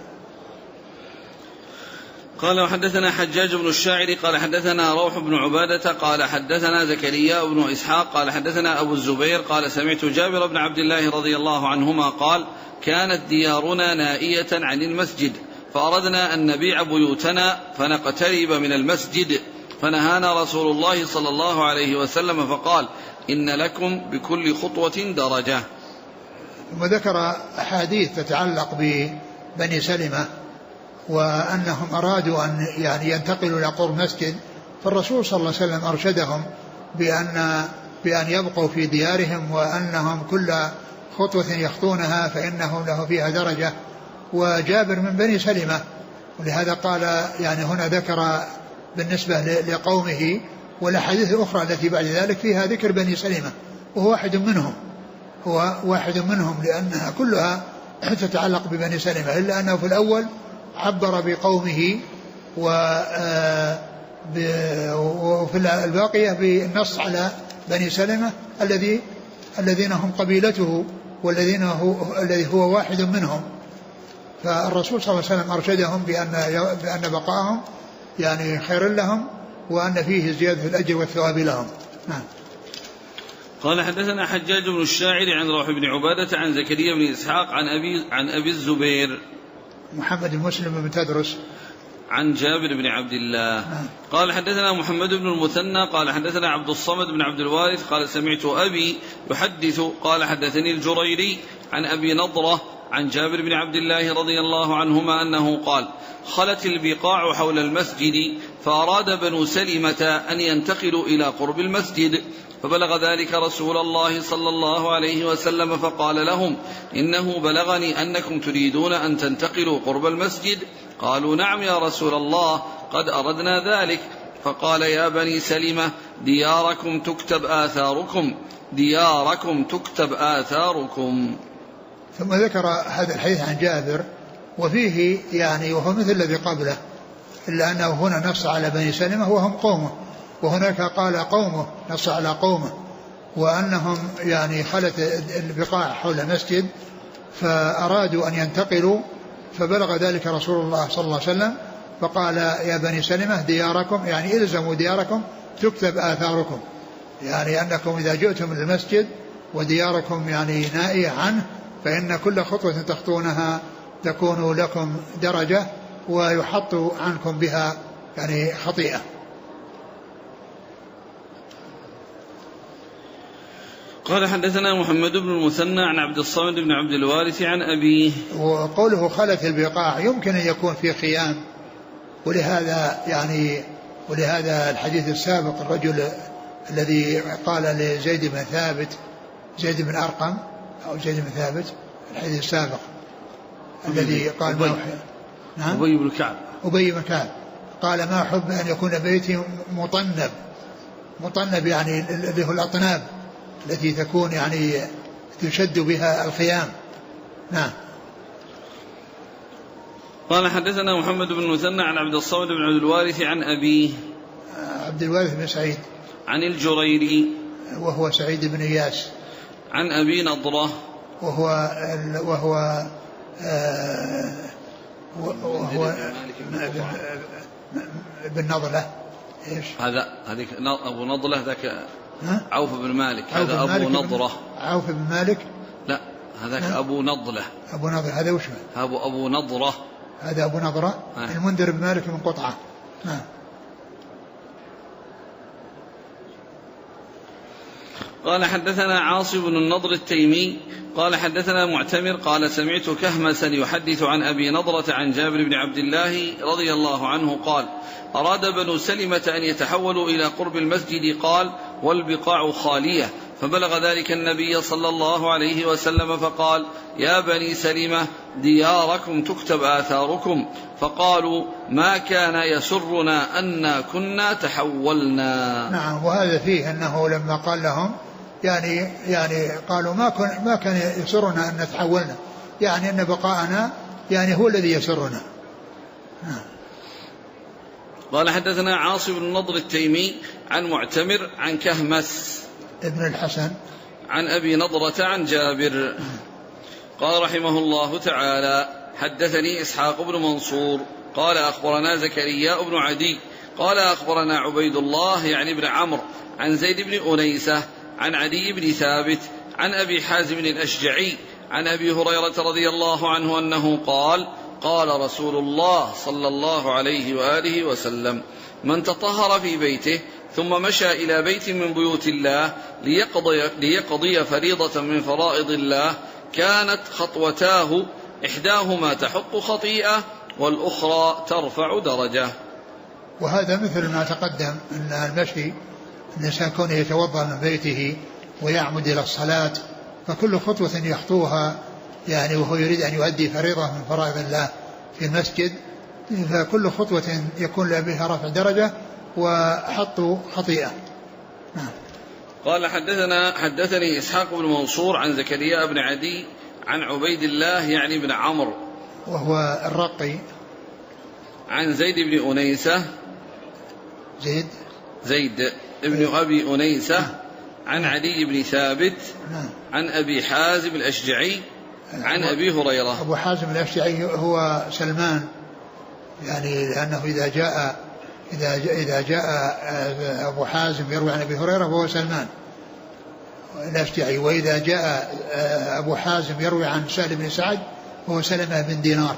Speaker 1: قال وحدثنا حجاج بن الشاعر قال حدثنا روح بن عبادة قال حدثنا زكريا بن إسحاق قال حدثنا أبو الزبير قال سمعت جابر بن عبد الله رضي الله عنهما قال كانت ديارنا نائية عن المسجد فأردنا أن نبيع بيوتنا فنقترب من المسجد فنهانا رسول الله صلى الله عليه وسلم فقال إن لكم بكل خطوة درجة.
Speaker 2: ثم ذكر أحاديث تتعلق ببني سلمة وأنهم أرادوا أن يعني ينتقلوا إلى قرب مسجد، فالرسول صلى الله عليه وسلم أرشدهم بأن يبقوا في ديارهم وأنهم كل خطوة يخطونها فإنهم له فيها درجة. وجابر من بني سلمة، ولهذا قال يعني هنا ذكر بالنسبة لقومه، والأحاديث الأخرى التي بعد ذلك فيها ذكر بني سلمة وهو واحد منهم لأنها كلها تتعلق ببني سلمة، إلا أنه في الأول عبر بقومه وفي الباقية بالنص على بني سلمة الذين هم قبيلته الذي هو واحد منهم. فالرسول صلى الله عليه وسلم أرشدهم بأن بقاءهم يعني خير لهم وأن فيه زيادة الأجر والثواب لهم. نعم.
Speaker 1: قال حدثنا حجاج بن الشاعر عن روح بن عبادة عن زكريا بن إسحاق عن أبي الزبير
Speaker 2: محمد المسلم بن تدرس
Speaker 1: عن جابر بن عبد الله. قال حدثنا محمد بن المثنى قال حدثنا عبد الصمد بن عبد الوارث قال سمعت أبي يحدث قال حدثني الجريري عن أبي نضرة عن جابر بن عبد الله رضي الله عنهما أنه قال خلت البقاع حول المسجد فأراد بنو سلمة أن ينتقلوا إلى قرب المسجد فبلغ ذلك رسول الله صلى الله عليه وسلم فقال لهم إنه بلغني أنكم تريدون أن تنتقلوا قرب المسجد. قالوا نعم يا رسول الله قد أردنا ذلك. فقال يا بني سلمة دياركم تكتب آثاركم.
Speaker 2: ثم ذكر هذا الحديث عن جابر وفيه يعني وهو مثل الذي قبله، إلا أنه هنا نص على بني سلمة وهم قومه، وهناك قال قومه نص على قومه، وأنهم يعني خلت البقاع حول المسجد فأرادوا أن ينتقلوا فبلغ ذلك رسول الله صلى الله عليه وسلم فقال يا بني سلمة دياركم يعني إلزموا دياركم تكتب آثاركم، يعني أنكم إذا جئتم إلى المسجد ودياركم يعني نائية عنه فإن كل خطوة تخطونها تكون لكم درجة ويحط عنكم بها يعني خطيئة.
Speaker 1: قال حدثنا محمد بن المثنى عن عبد الصمد بن عبد الوارث عن أبيه.
Speaker 2: وقوله خلت البقاع يمكن أن يكون في خيام، ولهذا الحديث السابق الرجل الذي قال لزيد بن ثابت زيد بن أرقم أو زيد بن ثابت الحديث السابق الذي قال
Speaker 1: أبي بن كعب
Speaker 2: قال ما أحب أن يكون بيتي مطنب يعني اللي هو الأطناب التي تكون يعني تشد بها الخيام. نعم.
Speaker 1: قال حدثنا محمد بن المثنى عن عبد الصمد بن عبد الوارث عن أبيه
Speaker 2: عبد الوارث بن سعيد
Speaker 1: عن الجريري
Speaker 2: وهو سعيد بن إياس
Speaker 1: عن أبي نضرة
Speaker 2: وهو بن نضلة. ايش
Speaker 1: هذيك أبو نضلة ذاك عوف بن مالك، هذا أبو نضرة.
Speaker 2: عوف بن مالك
Speaker 1: لا هذاك أبو نضلة.
Speaker 2: هذا وش
Speaker 1: أبو نضرة.
Speaker 2: هذا أبو نضرة. المنذر بن مالك من قطعة.
Speaker 1: قال حدثنا عاصم بن النضر التيمي قال حدثنا معتمر قال سمعت كهمسا يحدث عن أبي نضرة عن جابر بن عبد الله رضي الله عنه قال أراد بنو سلمة أن يتحولوا إلى قرب المسجد قال والبقاع خالية فبلغ ذلك النبي صلى الله عليه وسلم فقال يا بني سلمة دياركم تكتب آثاركم فقالوا ما كان يسرنا أن كنا تحولنا.
Speaker 2: نعم. وهذا فيه أنه لما قال لهم يعني قالوا ما كان يسرنا أن نتحولنا، يعني أن بقاءنا يعني هو الذي يسرنا.
Speaker 1: قال حدثنا عاصم بن النضر التيمي عن معتمر عن كهمس
Speaker 2: ابن الحسن
Speaker 1: عن أبي نضرة عن جابر. قال رحمه الله تعالى: حدثني إسحاق بن منصور قال أخبرنا زكريا بن عدي قال أخبرنا عبيد الله يعني بن عمرو عن زيد بن أنيسة عن عدي بن ثابت عن أبي حازم الأشجعي عن أبي هريرة رضي الله عنه أنه قال: قال رسول الله صلى الله عليه وآله وسلم: من تطهر في بيته ثم مشى إلى بيت من بيوت الله ليقضي فريضة من فرائض الله كانت خطوتاه إحداهما تحط خطيئة والأخرى ترفع درجة.
Speaker 2: وهذا مثل ما تقدم أن المشي الإنسان كونه يتوضأ من بيته ويعمد إلى الصلاة، فكل خطوة يخطوها يعني وهو يريد أن يؤدي فريضة من فرائض الله في المسجد، فكل خطوة يكون بها رفع درجة وحط خطيئة. نعم.
Speaker 1: قال: حدثني إسحاق بن منصور عن زكريا بن عدي عن عبيد الله يعني بن عمرو
Speaker 2: وهو الرقي
Speaker 1: عن زيد بن أنيسة زيد ابن أبي أنيسة عن عدي بن ثابت عن أبي حازم الأشجعي عن أبي هريرة.
Speaker 2: أبو حازم الأشجعي هو سلمان، يعني لأنه إذا جاء أبو حازم يروي عن أبي هريرة فهو سلمان الأشجعي، وإذا جاء أبو حازم يروي عن سهل بن سعد فهو سلمة بن دينار.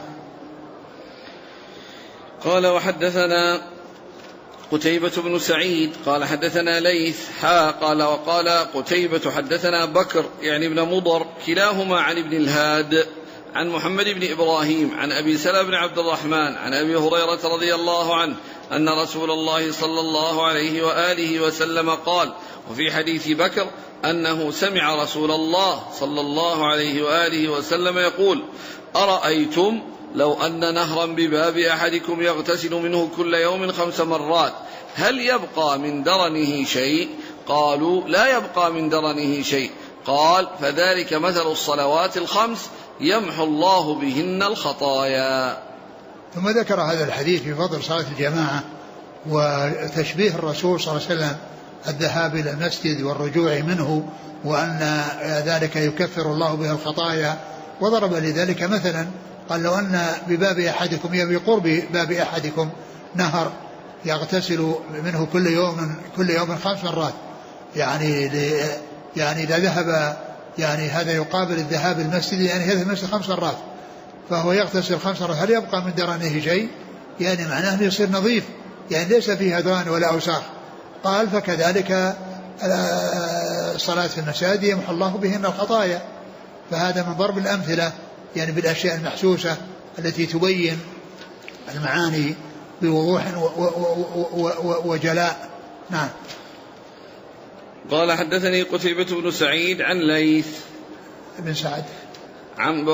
Speaker 1: قال: وحدثنا قتيبة بن سعيد قال حدثنا ليث قال وقال قتيبة حدثنا بكر يعني ابن مضر كلاهما عن ابن الهاد عن محمد بن إبراهيم عن أبي سلمة بن عبد الرحمن عن أبي هريرة رضي الله عنه أن رسول الله صلى الله عليه وآله وسلم قال. وفي حديث بكر أنه سمع رسول الله صلى الله عليه وآله وسلم يقول: أرأيتم لو أن نهرا بباب أحدكم يغتسل منه كل يوم 5 مرات هل يبقى من درنه شيء؟ قالوا: لا يبقى من درنه شيء. قال: فذلك مثل الصلوات 5 يمحو الله بهن الخطايا.
Speaker 2: ثم ذكر هذا الحديث في فضل صلاة الجماعة وتشبيه الرسول صلى الله عليه وسلم الذهاب إلى المسجد والرجوع منه، وأن ذلك يكفر الله به الخطايا، وضرب لذلك مثلا قال: لو أن بباب أحدكم بقرب باب أحدكم نهر يغتسل منه كل يوم 5 مرات، يعني إذا ذهب يعني هذا يقابل الذهاب المسجد، يعني هذا المسجد 5 مرات فهو يغتسل 5 مرات، هل يبقى من درنه شيء؟ يعني معناه أنه يصير نظيف، يعني ليس فيه هدران ولا أوساخ. قال: فكذلك الصلاة في المساجد يمحو الله بهن الخطايا. فهذا من ضرب الأمثلة يعني بالأشياء المحسوسة التي تبين المعاني بوضوح وجلاء. نعم.
Speaker 1: قال: حدثني قتيبة بن سعيد عن ليث
Speaker 2: بن سعد
Speaker 1: عن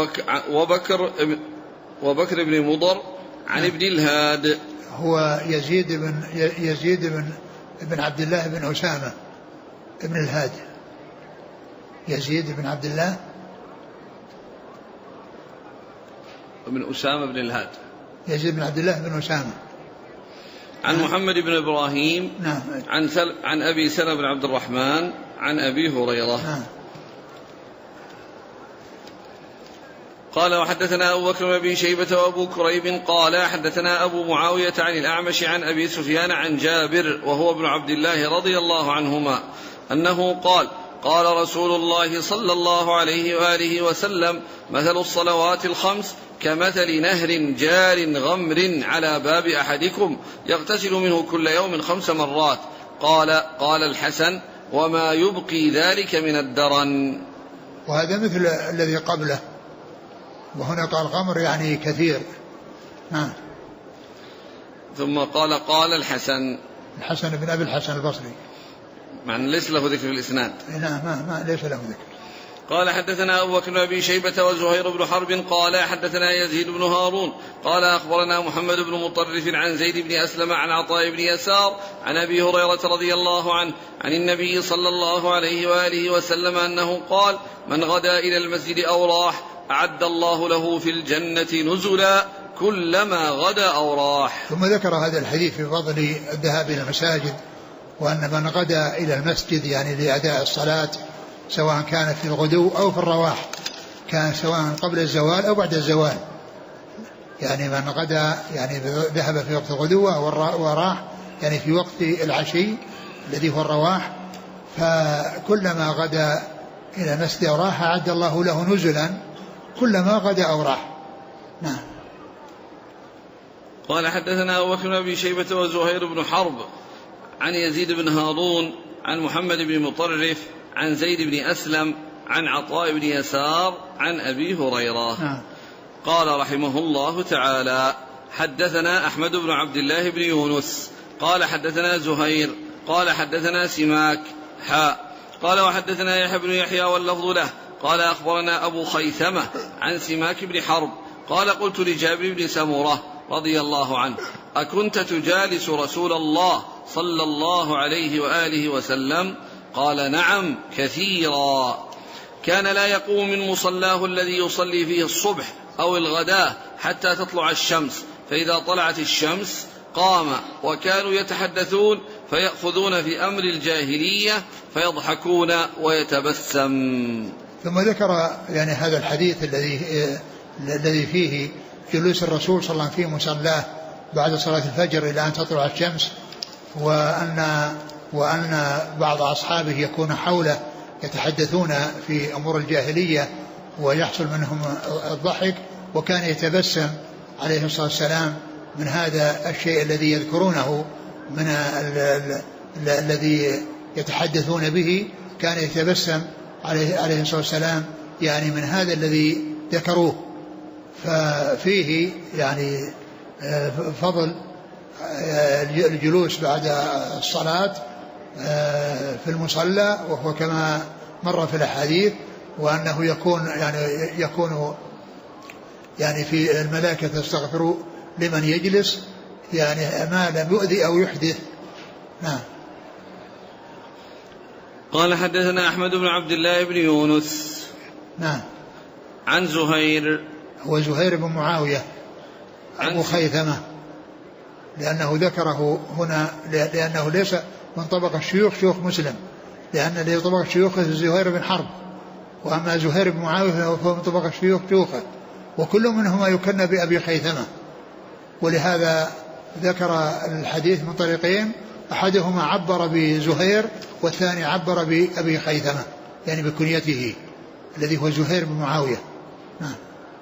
Speaker 1: وبكر بن مضر عن ابن الهاد
Speaker 2: هو يزيد بن عبد الله بن أسامة ابن الهاد، يزيد بن عبد الله
Speaker 1: بن أسامة بن الهاد،
Speaker 2: يزيد بن عبد الله بن أسامة
Speaker 1: عن محمد بن إبراهيم.
Speaker 2: نعم.
Speaker 1: عن أبي سلمة بن عبد الرحمن عن أبي هريرة.
Speaker 2: نعم.
Speaker 1: قال: وحدثنا أبو بكر بن أبي شيبة وأبو كريب قال حدثنا أبو معاوية عن الأعمش عن أبي سفيان عن جابر وهو ابن عبد الله رضي الله عنهما أنه قال: قال رسول الله صلى الله عليه وآله وسلم: مثل الصلوات 5 كمثل نهر جار غمر على باب أحدكم يغتسل منه كل يوم 5 مرات. قال الحسن: وما يبقي ذلك من الدرن.
Speaker 2: وهذا مثل الذي قبله، وهنا قال غمر يعني كثير. نعم.
Speaker 1: ثم قال الحسن
Speaker 2: بن أبي الحسن البصري،
Speaker 1: معنى ليس له ذكر في الإسناد.
Speaker 2: نعم، ما ليس له ذكر.
Speaker 1: قال: حدثنا أبو بكر بن أبي شيبة وزهير بن حرب قال حدثنا يزيد بن هارون قال أخبرنا محمد بن مطرف عن زيد بن أسلم عن عطاء بن يسار عن أبي هريرة رضي الله عنه عن النبي صلى الله عليه وآله وسلم أنه قال: من غدا إلى المسجد أو راح أعد الله له في الجنة نزلا كلما غدا أو راح.
Speaker 2: ثم ذكر هذا الحديث في فضل الذهاب إلى المساجد، وأن من غدا إلى المسجد يعني لأداء الصلاة سواء كانت في الغدو أو في الرواح كان سواء قبل الزوال أو بعد الزوال، يعني من غدا يعني ذهب في وقت الغدوة وراح يعني في وقت العشي الذي هو الرواح، فكلما غدا إلى مسجد أو راح أعد الله له نزلا كلما غدا أو راح. نعم.
Speaker 1: قال حدثنا أبو بكر بن أبي شيبة وزهير بن حرب عن يزيد بن هارون عن محمد بن مطرف عن زيد بن أسلم عن عطاء بن يسار عن أبي هريرة.
Speaker 2: نعم.
Speaker 1: قال رحمه الله تعالى حدثنا أحمد بن عبد الله بن يونس قال حدثنا زهير قال حدثنا سماك قال وحدثنا يحيى بن يحيى واللفظ له قال أخبرنا أبو خيثمة عن سماك بن حرب قال قلت لجابر بن سمرة رضي الله عنه أكنت تجالس رسول الله صلى الله عليه وآله وسلم؟ قال نعم كثيرا، كان لا يقوم من مصلاه الذي يصلي فيه الصبح أو الغداء حتى تطلع الشمس، فإذا طلعت الشمس قام، وكانوا يتحدثون فيأخذون في أمر الجاهلية فيضحكون ويتبسم.
Speaker 2: ثم ذكر يعني هذا الحديث الذي فيه جلوس الرسول صلى الله عليه وسلم في مصلاه بعد صلاة الفجر إلى أن تطلع الشمس، وأن بعض أصحابه يكون حوله يتحدثون في أمور الجاهلية ويحصل منهم الضحك، وكان يتبسم عليه الصلاة والسلام من هذا الشيء الذي يذكرونه من الذي يتحدثون به، كان يتبسم عليه الصلاة والسلام يعني من هذا الذي ذكروه. ففيه يعني فضل الجلوس بعد الصلاة في المصلى، وهو كما مر في الأحاديث، وأنه يكون يعني في الملائكة تستغفر لمن يجلس يعني ما لم يؤذي أو يحدث. نعم.
Speaker 1: قال حدثنا أحمد بن عبد الله بن يونس.
Speaker 2: نعم.
Speaker 1: عن زهير،
Speaker 2: هو زهير بن معاوية أبو خيثمة، لأنه ذكره هنا لأنه ليس من طبق شيوخ مسلم، لأن الذي طبق شيوخه زهير بن حرب، وأما زهير بن معاوية فهو من طبق شيوخه، وكل منهما يكنى بأبي خيثمة، ولهذا ذكر الحديث من طريقين، أحدهما عبر بزهير والثاني عبر بأبي خيثمة يعني بكنيته الذي هو زهير بن معاوية. نعم.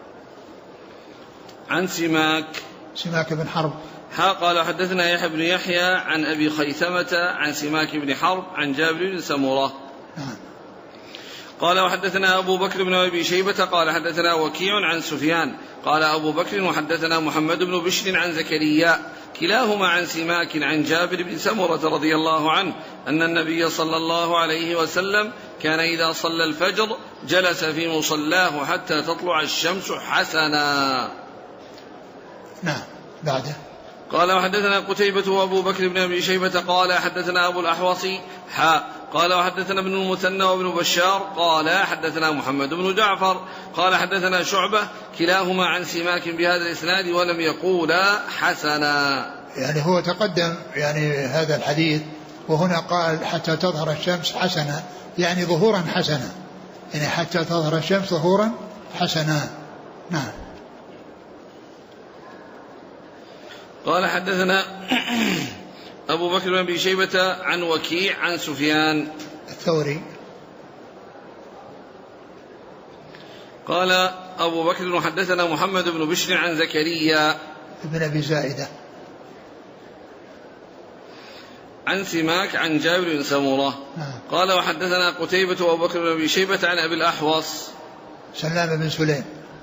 Speaker 1: عن
Speaker 2: سماك بن حرب.
Speaker 1: قال حدثنا يحيى بن يحيى عن أبي خيثمة عن سماك بن حرب عن جابر بن سمرة.
Speaker 2: نعم.
Speaker 1: قال وحدثنا أبو بكر بن أبي شيبة قال حدثنا وكيع عن سفيان قال أبو بكر وحدثنا محمد بن بشر عن زكريا كلاهما عن سماك عن جابر بن سمرة رضي الله عنه أن النبي صلى الله عليه وسلم كان إذا صلى الفجر جلس في مصلاه حتى تطلع الشمس حسنا.
Speaker 2: نعم. بعده
Speaker 1: قال وحدثنا قتيبة وأبو بكر بن أبي شيبة قال حدثنا أبو الأحوص قال وحدثنا ابن المثنى وابن بشار قال حدثنا محمد بن جعفر قال حدثنا شعبة كلاهما عن سماك بهذا الإسناد ولم يقولا حسنا.
Speaker 2: يعني هو تقدم يعني هذا الحديث، وهنا قال حتى تظهر الشمس حسنا، يعني ظهورا حسنا، يعني حتى تظهر الشمس ظهورا حسنا. نعم.
Speaker 1: قال حدثنا أبو بكر بن أبي شيبة عن وكيع عن سفيان
Speaker 2: الثوري.
Speaker 1: قال أبو بكر حدثنا محمد بن بشر عن زكريا
Speaker 2: ابن أبي زائدة
Speaker 1: عن سماك عن جابر بن سمرة. قال وحدثنا قتيبة وأبو بكر بن أبي شيبة عن أبي الأحوص
Speaker 2: سلام بن سليم.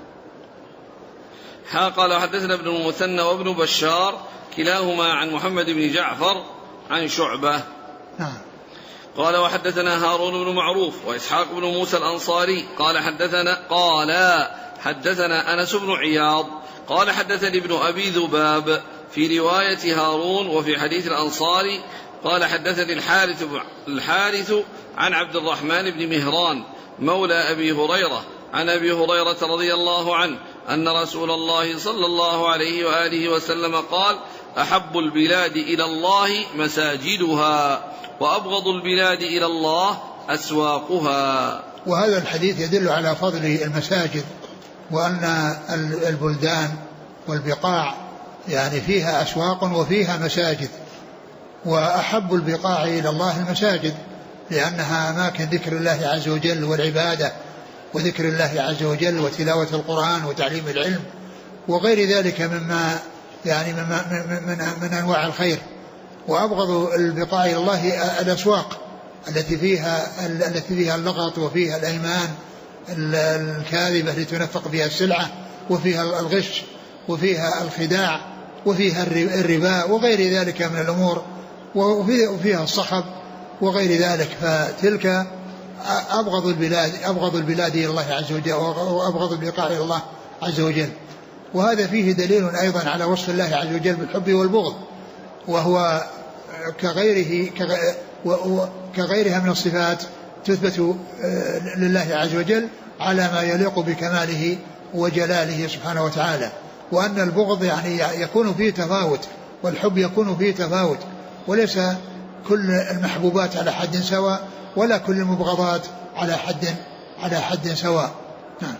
Speaker 1: قال وحدثنا ابن المثنى وابن بشار كلاهما عن محمد بن جعفر عن شعبة. قال وحدثنا هارون بن معروف وإسحاق بن موسى الأنصاري قال حدثنا أنس بن عياض قال حدثني ابن أبي ذباب في رواية هارون وفي حديث الأنصاري قال حدثني الحارث عن عبد الرحمن بن مهران مولى أبي هريرة عن أبي هريرة رضي الله عنه أن رسول الله صلى الله عليه وآله وسلم قال أحب البلاد إلى الله مساجدها وأبغض البلاد إلى الله أسواقها.
Speaker 2: وهذا الحديث يدل على فضل المساجد، وأن البلدان والبقاع يعني فيها أسواق وفيها مساجد، وأحب البقاع إلى الله المساجد، لأنها أماكن ذكر الله عز وجل والعبادة وذكر الله عز وجل وتلاوة القرآن وتعليم العلم وغير ذلك مما يعني من أنواع الخير. وأبغض البقاع إلى الله الأسواق التي فيها اللغط وفيها الأيمان الكاذبة لتنفق فيها السلعة وفيها الغش وفيها الخداع وفيها الربا وغير ذلك من الأمور، وفيها الصخب وغير ذلك. فتلك أبغض البلاد إلى الله عز وجل وأبغض البقاع إلى الله عز وجل. وهذا فيه دليل أيضا على وصف الله عز وجل بالحب والبغض، وهو كغيرها من الصفات تثبت لله عز وجل على ما يليق بكماله وجلاله سبحانه وتعالى. وأن البغض يعني يكون فيه تفاوت والحب يكون فيه تفاوت، وليس كل المحبوبات على حد سواء ولا كل المبغضات على حد سواء. نعم.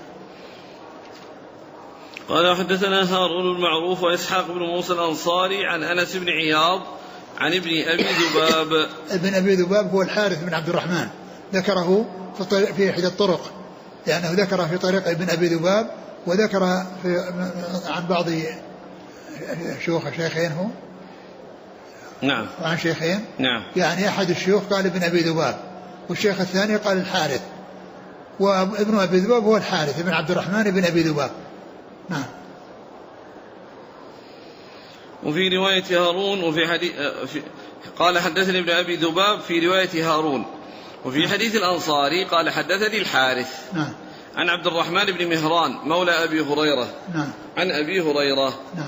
Speaker 1: قال حدثنا هارون المعروف وإسحاق بن موسى الأنصاري عن أنس بن عياض عن ابن أبي ذباب.
Speaker 2: ابن أبي ذباب هو الحارث بن عبد الرحمن، ذكره في إحدى الطرق، لأنه ذكر في طريق ابن أبي ذباب وذكر عن بعض شيخين هو.
Speaker 1: نعم.
Speaker 2: وعن شيخين.
Speaker 1: نعم.
Speaker 2: يعني أحد الشيوخ قال ابن أبي ذباب والشيخ الثاني قال الحارث، وابن أبي ذباب هو الحارث بن عبد الرحمن بن أبي ذباب. نعم.
Speaker 1: وفي رواية هارون وفي حديث قال حدثني ابن أبي ذباب في رواية هارون، وفي حديث الأنصاري قال حدثني الحارث.
Speaker 2: نعم.
Speaker 1: عن عبد الرحمن بن مهران مولى أبي هريرة.
Speaker 2: نعم.
Speaker 1: عن أبي هريرة.
Speaker 2: نعم.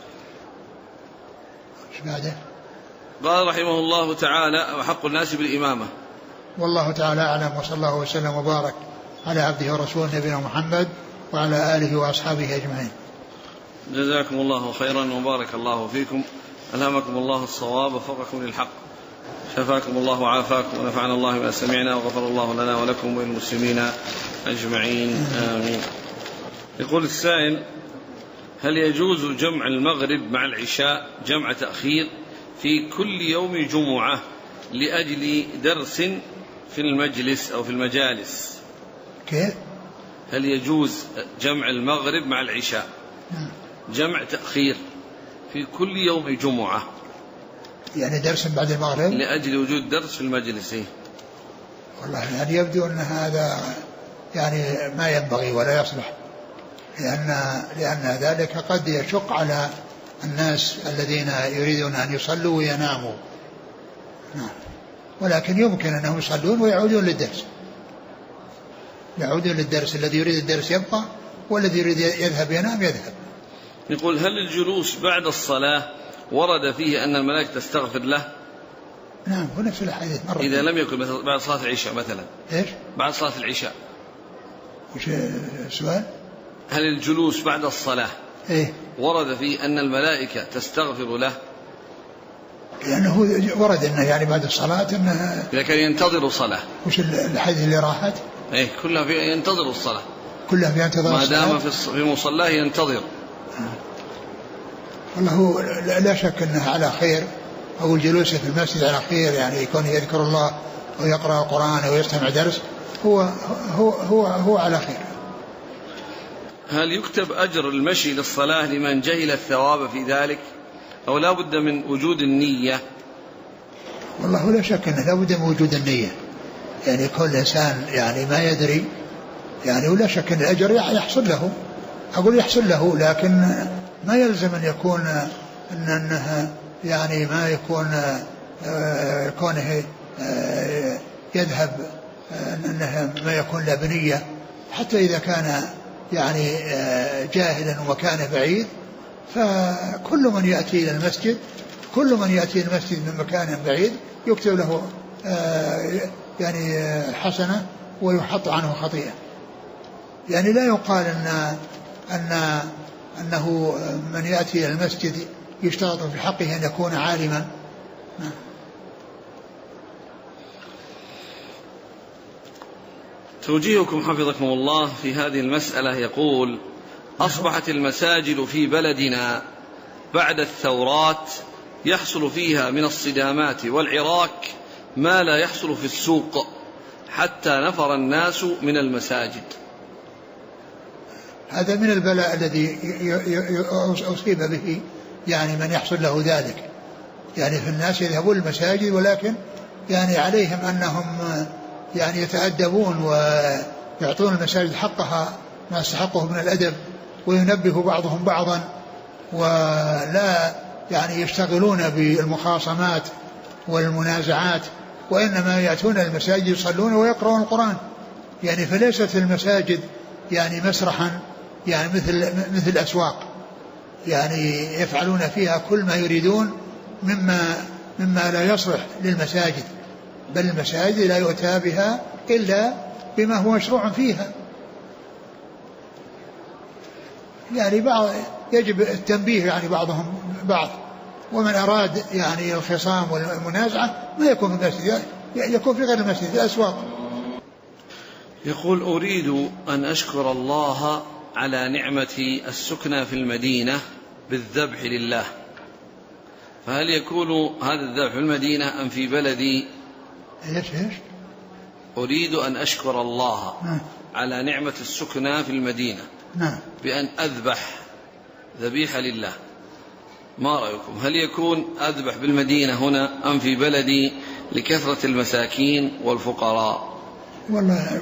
Speaker 2: ايش بعده؟
Speaker 1: قال رحمه الله تعالى وحق الناس بالإمامة.
Speaker 2: والله تعالى أعلم، وصلى الله وسلم وبارك على عبده ورسوله نبينا محمد وعلى آله وأصحابه أجمعين.
Speaker 1: جزاكم الله خيرا وبارك الله فيكم، ألهمكم الله الصواب وفقكم للحق، شفاكم الله وعافاكم، ونفعنا الله بما سمعنا، وغفر الله لنا ولكم وللمسلمين أجمعين، آمين. يقول السائل: هل يجوز جمع المغرب مع العشاء جمع تأخير في كل يوم جمعة لأجل درس في المجلس أو في المجالس؟
Speaker 2: كيف؟
Speaker 1: هل يجوز جمع المغرب مع العشاء جمع تأخير في كل يوم جمعة،
Speaker 2: يعني درس بعد المغرب
Speaker 1: لأجل وجود درس في المجلس؟
Speaker 2: والله يعني يبدو أن هذا يعني ما ينبغي ولا يصلح، لأن ذلك قد يشق على الناس الذين يريدون أن يصلوا ويناموا. ولكن يمكن أنهم يصلون ويعودون للدرس، الذي يريد الدرس يبقى والذي يريد يذهب ينام يذهب.
Speaker 1: يقول: هل الجلوس بعد الصلاة ورد فيه أن الملائكة تستغفر له؟
Speaker 2: نعم، هو نفس الحديث مرة.
Speaker 1: إذا لم يكن بعد صلاة العشاء مثلا.
Speaker 2: إيش؟
Speaker 1: بعد صلاة العشاء.
Speaker 2: وش السؤال؟
Speaker 1: هل الجلوس بعد الصلاة ورد فيه أن الملائكة تستغفر له؟
Speaker 2: لأنه ورد أنه يعني بعد الصلاة أنه
Speaker 1: إذا كان ينتظر صلاة.
Speaker 2: وش الحديث اللي راحت؟
Speaker 1: كلها في ينتظر الصلاة،
Speaker 2: كلها في انتظار الصلاة،
Speaker 1: ما دام في مصلاه ينتظر.
Speaker 2: والله لا شك أنه على خير، أو الجلوس في المسجد على خير، يعني يكون يذكر الله ويقرأ القرآن ويستمع درس، هو على خير.
Speaker 1: هل يكتب أجر المشي للصلاة لمن جهل الثواب في ذلك، أو لا بد من وجود النية؟
Speaker 2: والله لا شك أنه لا بد من وجود النية، يعني كل إنسان يعني ما يدري يعني، ولا شك أن الأجر يحصل له، لكن ما يلزم أن يكون أنه يعني ما يكون كونه يذهب أنه ما يكون له بنية، حتى إذا كان يعني جاهلا وكان بعيد، فكل من يأتي إلى المسجد من مكان بعيد يكتب له يعني حسنة ويحط عنه خطيئة. يعني لا يقال أنه من يأتي إلى المسجد يشترط في حقه أن يكون عالما.
Speaker 1: توجيهكم حفظكم الله في هذه المسألة. يقول: أصبحت المساجد في بلدنا بعد الثورات يحصل فيها من الصدامات والعراك ما لا يحصل في السوق، حتى نفر الناس من المساجد.
Speaker 2: هذا من البلاء الذي أصيب به يعني من يحصل له ذلك. يعني في الناس يذهبون المساجد، ولكن يعني عليهم أنهم يعني يتأدبون ويعطون المساجد حقها ما يستحقه من الأدب، وينبه بعضهم بعضا، ولا يعني يشتغلون بالمخاصمات والمنازعات، وإنما يأتون المساجد يصلون ويقرؤون القرآن. يعني فليست المساجد يعني مسرحا يعني مثل الأسواق، يعني يفعلون فيها كل ما يريدون مما لا يصلح للمساجد، بل المساجد لا يؤتى بها إلا بما هو مشروع فيها. يعني يجب التنبيه يعني بعضهم بعض، ومن أراد يعني الخصام والمنازعة ما يكون في المسجد، يكون في غير المسجد في الأسواق.
Speaker 1: يقول: أريد أن أشكر الله على نعمة السكنى في المدينة بالذبح لله، فهل يكون هذا الذبح في المدينة أم في بلدي؟
Speaker 2: إيش؟
Speaker 1: أريد أن أشكر الله على نعمة السكنى في المدينة بأن أذبح ذبيحة لله، ما رأيكم؟ هل يكون أذبح بالمدينة هنا أم في بلدي لكثرة المساكين والفقراء؟
Speaker 2: والله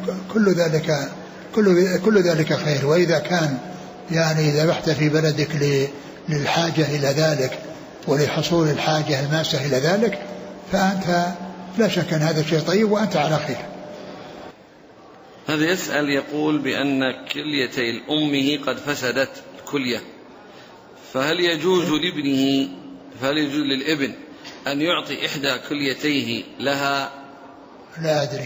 Speaker 2: كل ذلك خير. وإذا كان يعني ذبحت في بلدك للحاجة إلى ذلك ولحصول الحاجة الماسة إلى ذلك، فأنت لا شك أن هذا شيء طيب وأنت على خير.
Speaker 1: هذا يسأل يقول بأن كليتي لأمه قد فسدت الكلية، فهل يجوز للابن أن يعطي إحدى كليتيه لها؟
Speaker 2: لا أدري.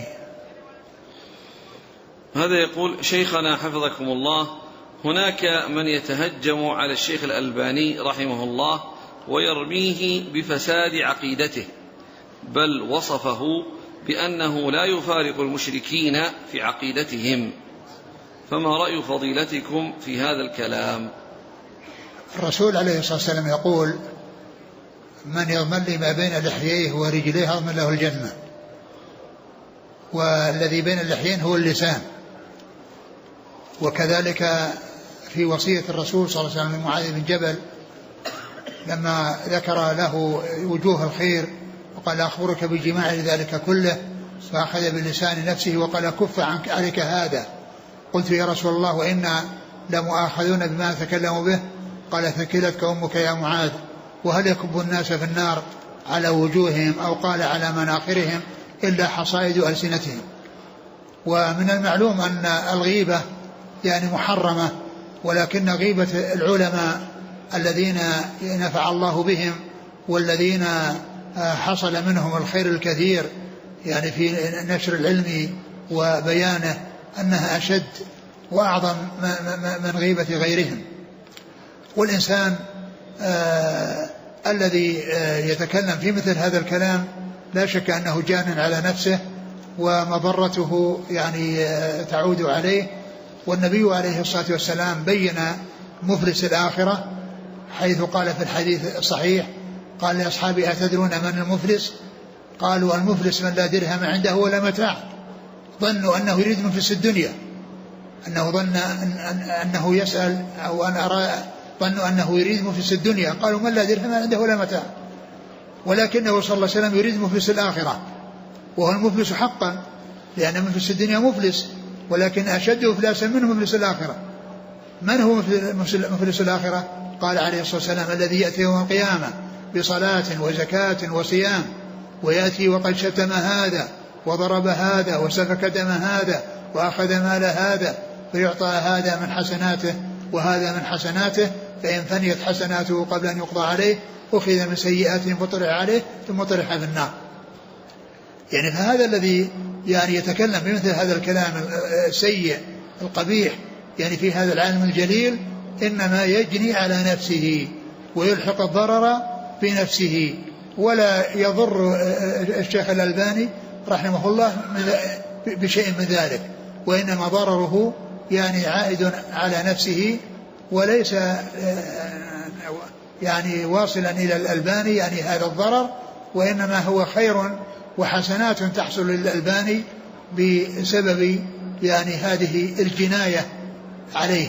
Speaker 1: هذا يقول: شيخنا حفظكم الله، هناك من يتهجم على الشيخ الألباني رحمه الله ويرميه بفساد عقيدته، بل وصفه بأنه لا يفارق المشركين في عقيدتهم، فما رأي فضيلتكم في هذا الكلام؟
Speaker 2: الرسول عليه الصلاة والسلام يقول: من يضمن لي ما بين لحييه ورجليه أضمن له الجنة. والذي بين اللحيين هو اللسان. وكذلك في وصية الرسول صلى الله عليه وسلم لمعاذ بن جبل لما ذكر له وجوه الخير وقال: أخبرك بجماع ذلك كله، فأخذ بلسان نفسه وقال: كف عنك عليك هذا. قلت: يا رسول الله، وإنا لمؤاخذون بما تكلموا به. قال: ثكلتك أمك يا معاذ. وهل يكب الناس في النار على وجوههم أو قال على مناخرهم إلا حصائد ألسنتهم. ومن المعلوم أن الغيبة يعني محرمة، ولكن غيبة العلماء الذين نفع الله بهم والذين حصل منهم الخير الكثير يعني في نشر العلم وبيانه أنها أشد وأعظم من غيبة غيرهم. والإنسان الذي يتكلم في مثل هذا الكلام لا شك أنه جان على نفسه ومضرته يعني تعود عليه. والنبي عليه الصلاة والسلام بين مفلس الآخرة حيث قال في الحديث الصحيح: قال لأصحابه: أتدرون من المفلس؟ قالوا: المفلس من لا درهم عنده ولا متاع. ظنوا أنه يريد مفلس الدنيا، أنه ظن أنه يسأل أو أن أرى ظنوا أنه يريد مفلس الدنيا، قالوا: من لا درهم عنده ولا متاع. ولكنه صلى الله عليه وسلم يريد مفلس الآخرة، وهو المفلس حقا، لأن مفلس الدنيا مفلس، ولكن أشد إفلاسا منه مفلس الآخرة. من هو مفلس الآخرة؟ قال عليه الصلاة والسلام: الذي يأتي يوم القيامة بصلاة وزكاة وصيام، ويأتي وقد شتم هذا وضرب هذا وسفك دم هذا وأخذ مال هذا، فيعطى هذا من حسناته وهذا من حسناته، فإن فنيت حسناته قبل أن يقضى عليه أخذ من سيئاته فطرح عليه ثم طرح في النار. يعني فهذا الذي يعني يتكلم بمثل هذا الكلام السيء القبيح يعني في هذا العالم الجليل إنما يجني على نفسه ويلحق الضرر بنفسه، ولا يضر الشيخ الألباني رحمه الله بشيء من ذلك. وإنما ضرره يعني عائد على نفسه وليس يعني واصلا إلى الألباني يعني هذا الضرر، وإنما هو خير وحسنات تحصل للألباني بسبب يعني هذه الجناية عليه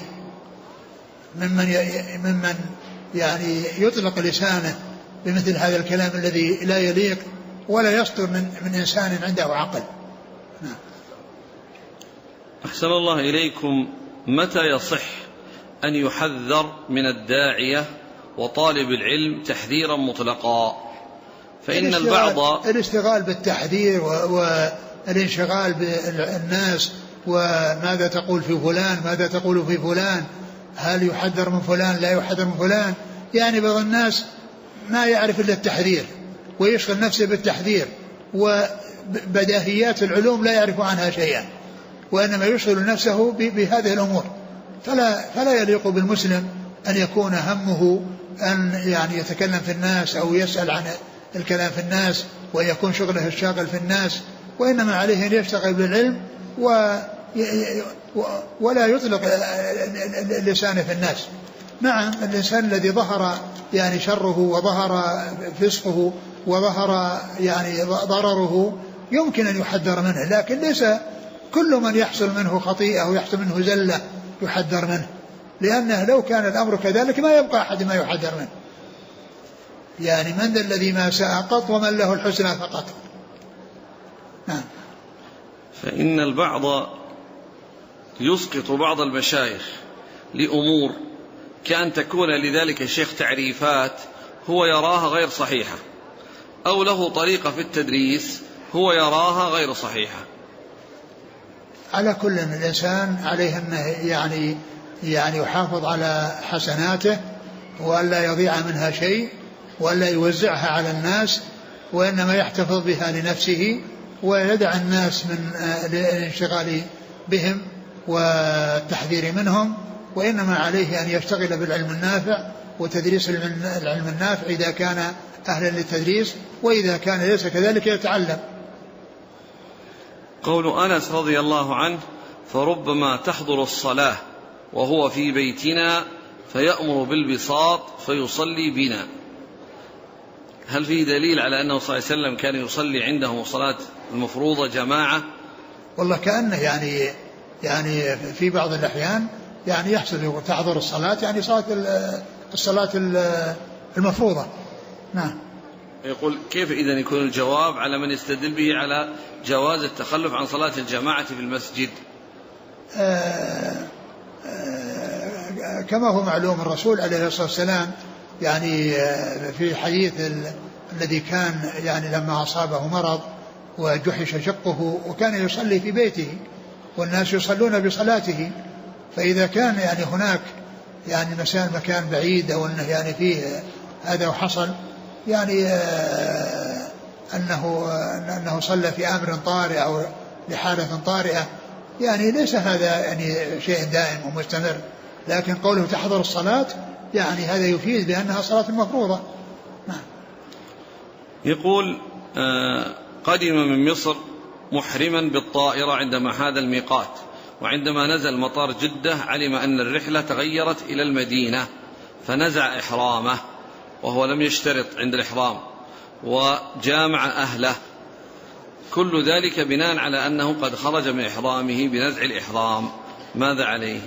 Speaker 2: ممن يعني يطلق لسانه بمثل هذا الكلام الذي لا يليق ولا يصدر من إنسان عنده عقل.
Speaker 1: أحسن الله إليكم. متى يصح أن يحذر من الداعية وطالب العلم تحذيرا مطلقا؟ فإن البعض
Speaker 2: الاشتغال بالتحذير والانشغال بالناس وماذا تقول في فلان ماذا تقول في فلان، هل يحذر من فلان لا يحذر من فلان، يعني بعض الناس ما يعرف إلا التحذير ويشغل نفسه بالتحذير، وبداهيات العلوم لا يعرف عنها شيئا، وإنما يشغل نفسه بهذه الأمور. فلا يليق بالمسلم أن يكون همه أن يعني يتكلم في الناس أو يسأل عن الكلام في الناس ويكون شغله الشاغل في الناس، وإنما عليه أن يشتغل بالعلم ولا يطلق لسانه في الناس. نعم الإنسان الذي ظهر يعني شره وظهر فسقه وظهر يعني ضرره يمكن أن يحذر منه، لكن ليس كل من يحصل منه خطيئة ويحصل منه زلة يحذر منه، لأنه لو كان الأمر كذلك ما يبقى أحد ما يحذر منه. يعني من ذا الذي ما ساء قط ومن له الحسنى فقط. نعم.
Speaker 1: فإن البعض يسقط بعض المشايخ لأمور كأن تكون لذلك الشيخ تعريفات هو يراها غير صحيحة، أو له طريقة في التدريس هو يراها غير صحيحة.
Speaker 2: على كل الإنسان عليه أنه يعني يحافظ على حسناته وألا يضيع منها شيء وألا يوزعها على الناس، وإنما يحتفظ بها لنفسه ويدع الناس من الانشغال بهم والتحذير منهم، وإنما عليه أن يشتغل بالعلم النافع وتدريس العلم النافع إذا كان أهلا للتدريس، وإذا كان ليس كذلك يتعلم.
Speaker 1: قول أنس رضي الله عنه: فربما تحضر الصلاة وهو في بيتنا فيأمر بالبساط فيصلي بنا. هل فيه دليل على أنه صلى الله عليه وسلم كان يصلي عندهم صلاة المفروضة جماعة؟
Speaker 2: والله كأنه يعني في بعض الأحيان يعني يحصل تحضر الصلاة يعني الصلاة المفروضة. نعم.
Speaker 1: يقول كيف إذن يكون الجواب على من يستدل به على جواز التخلف عن صلاة الجماعة في المسجد؟
Speaker 2: كما هو معلوم الرسول عليه الصلاة والسلام يعني في حديث الذي كان يعني لما أصابه مرض وجحش شقه وكان يصلي في بيته والناس يصلون بصلاته، فإذا كان يعني هناك يعني مكان بعيد أو أنه يعني فيه هذا وحصل يعني أنه صلى في أمر طارئ أو لحالة طارئة، يعني ليس هذا يعني شيء دائم ومستمر، لكن قوله تحضر الصلاة يعني هذا يفيد بأنها صلاة مفروضة. نعم.
Speaker 1: يقول قدم من مصر محرما بالطائرة عندما حاذ الميقات، وعندما نزل مطار جدة علم أن الرحلة تغيرت إلى المدينة فنزع إحرامه وهو لم يشترط عند الإحرام وجامع أهله، كل ذلك بناء على أنه قد خرج من إحرامه بنزع الإحرام، ماذا عليه؟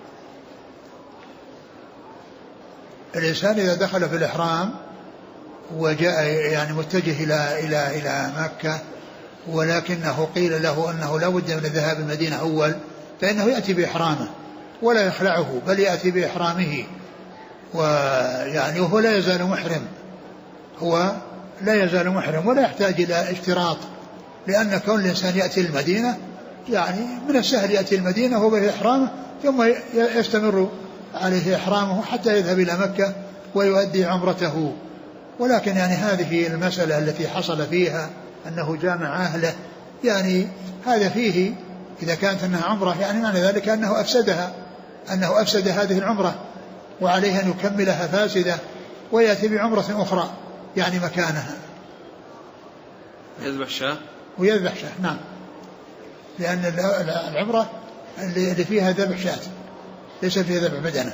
Speaker 2: الإنسان إذا دخل في الإحرام وجاء يعني متجه إلى مكة ولكنه قيل له أنه لا بد من الذهاب المدينة أول، فإنه يأتي بإحرامه ولا يخلعه بل يأتي بإحرامه، ويعني هو لا يزال محرم، هو لا يزال محرم ولا يحتاج إلى اشتراط، لأن كون الإنسان يأتي المدينة يعني من السهل يأتي المدينة وهو بإحرامه ثم يستمر عليه إحرامه حتى يذهب إلى مكة ويؤدي عمرته. ولكن يعني هذه المسألة التي حصل فيها أنه جامع أهله يعني هذا فيه إذا كانت أنها عمرة يعني معنى ذلك أنه أفسد هذه العمرة وعليه أن يكملها فاسدة ويأتي بعمرة أخرى يعني مكانها.
Speaker 1: يذبح شاة
Speaker 2: ويذبح شاة. نعم. لأن العمرة اللي فيها ذبح شاة ليس فيها ذبح بدنة.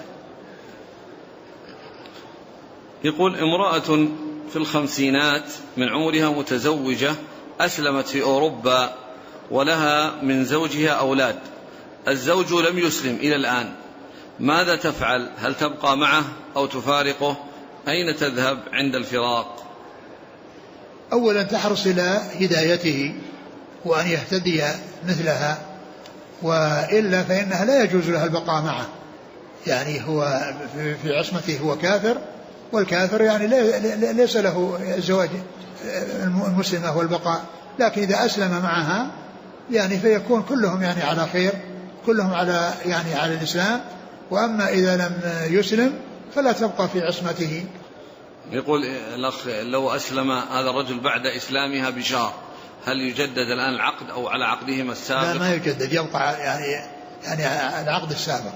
Speaker 1: يقول امرأة في الخمسينات من عمرها متزوجة أسلمت في أوروبا ولها من زوجها أولاد، الزوج لم يسلم إلى الآن، ماذا تفعل؟ هل تبقى معه أو تفارقه؟ أين تذهب عند الفراق؟
Speaker 2: أولا تحرص إلى هدايته وأن يهتدي مثلها، وإلا فإنها لا يجوز لها البقاء معه، يعني هو في عصمته هو كافر، والكافر يعني ليس له الزواج المسلمة والبقاء، لكن إذا أسلم معها يعني فيكون كلهم يعني على خير، كلهم على يعني على الإسلام. وأما إذا لم يسلم فلا تبقى في عصمته.
Speaker 1: يقول الأخ لو أسلم هذا الرجل بعد إسلامها بشهر هل يجدد الآن العقد أو على عقدهما السابق؟
Speaker 2: لا ما يجدد، يبقى يعني العقد السابق.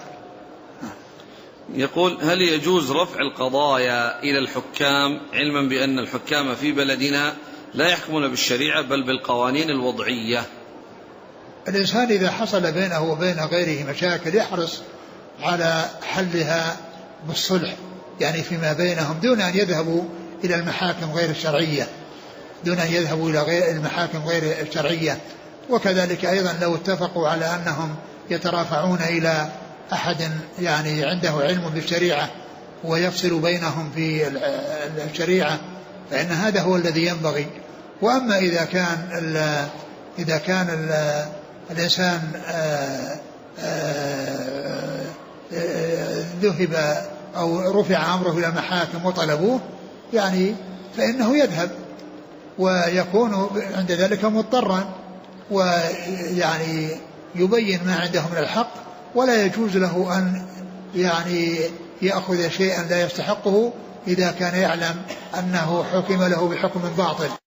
Speaker 1: يقول هل يجوز رفع القضايا إلى الحكام علما بأن الحكام في بلدنا لا يحكمون بالشريعة بل بالقوانين الوضعية؟
Speaker 2: الإنسان إذا حصل بينه وبين غيره مشاكل يحرص على حلها بالصلح، يعني فيما بينهم، دون أن يذهبوا إلى المحاكم غير الشرعية، دون أن يذهبوا إلى المحاكم غير الشرعية. وكذلك أيضا لو اتفقوا على أنهم يترافعون إلى أحد يعني عنده علم بالشريعة ويفصل بينهم في الشريعة فإن هذا هو الذي ينبغي. وأما إذا كان الإنسان ذهب أو رفع أمره إلى المحاكم وطلبوه يعني فإنه يذهب ويكون عند ذلك مضطرا، ويعني يبين ما عنده من الحق، ولا يجوز له أن يعني يأخذ شيئا لا يستحقه إذا كان يعلم أنه حكم له بحكم باطل.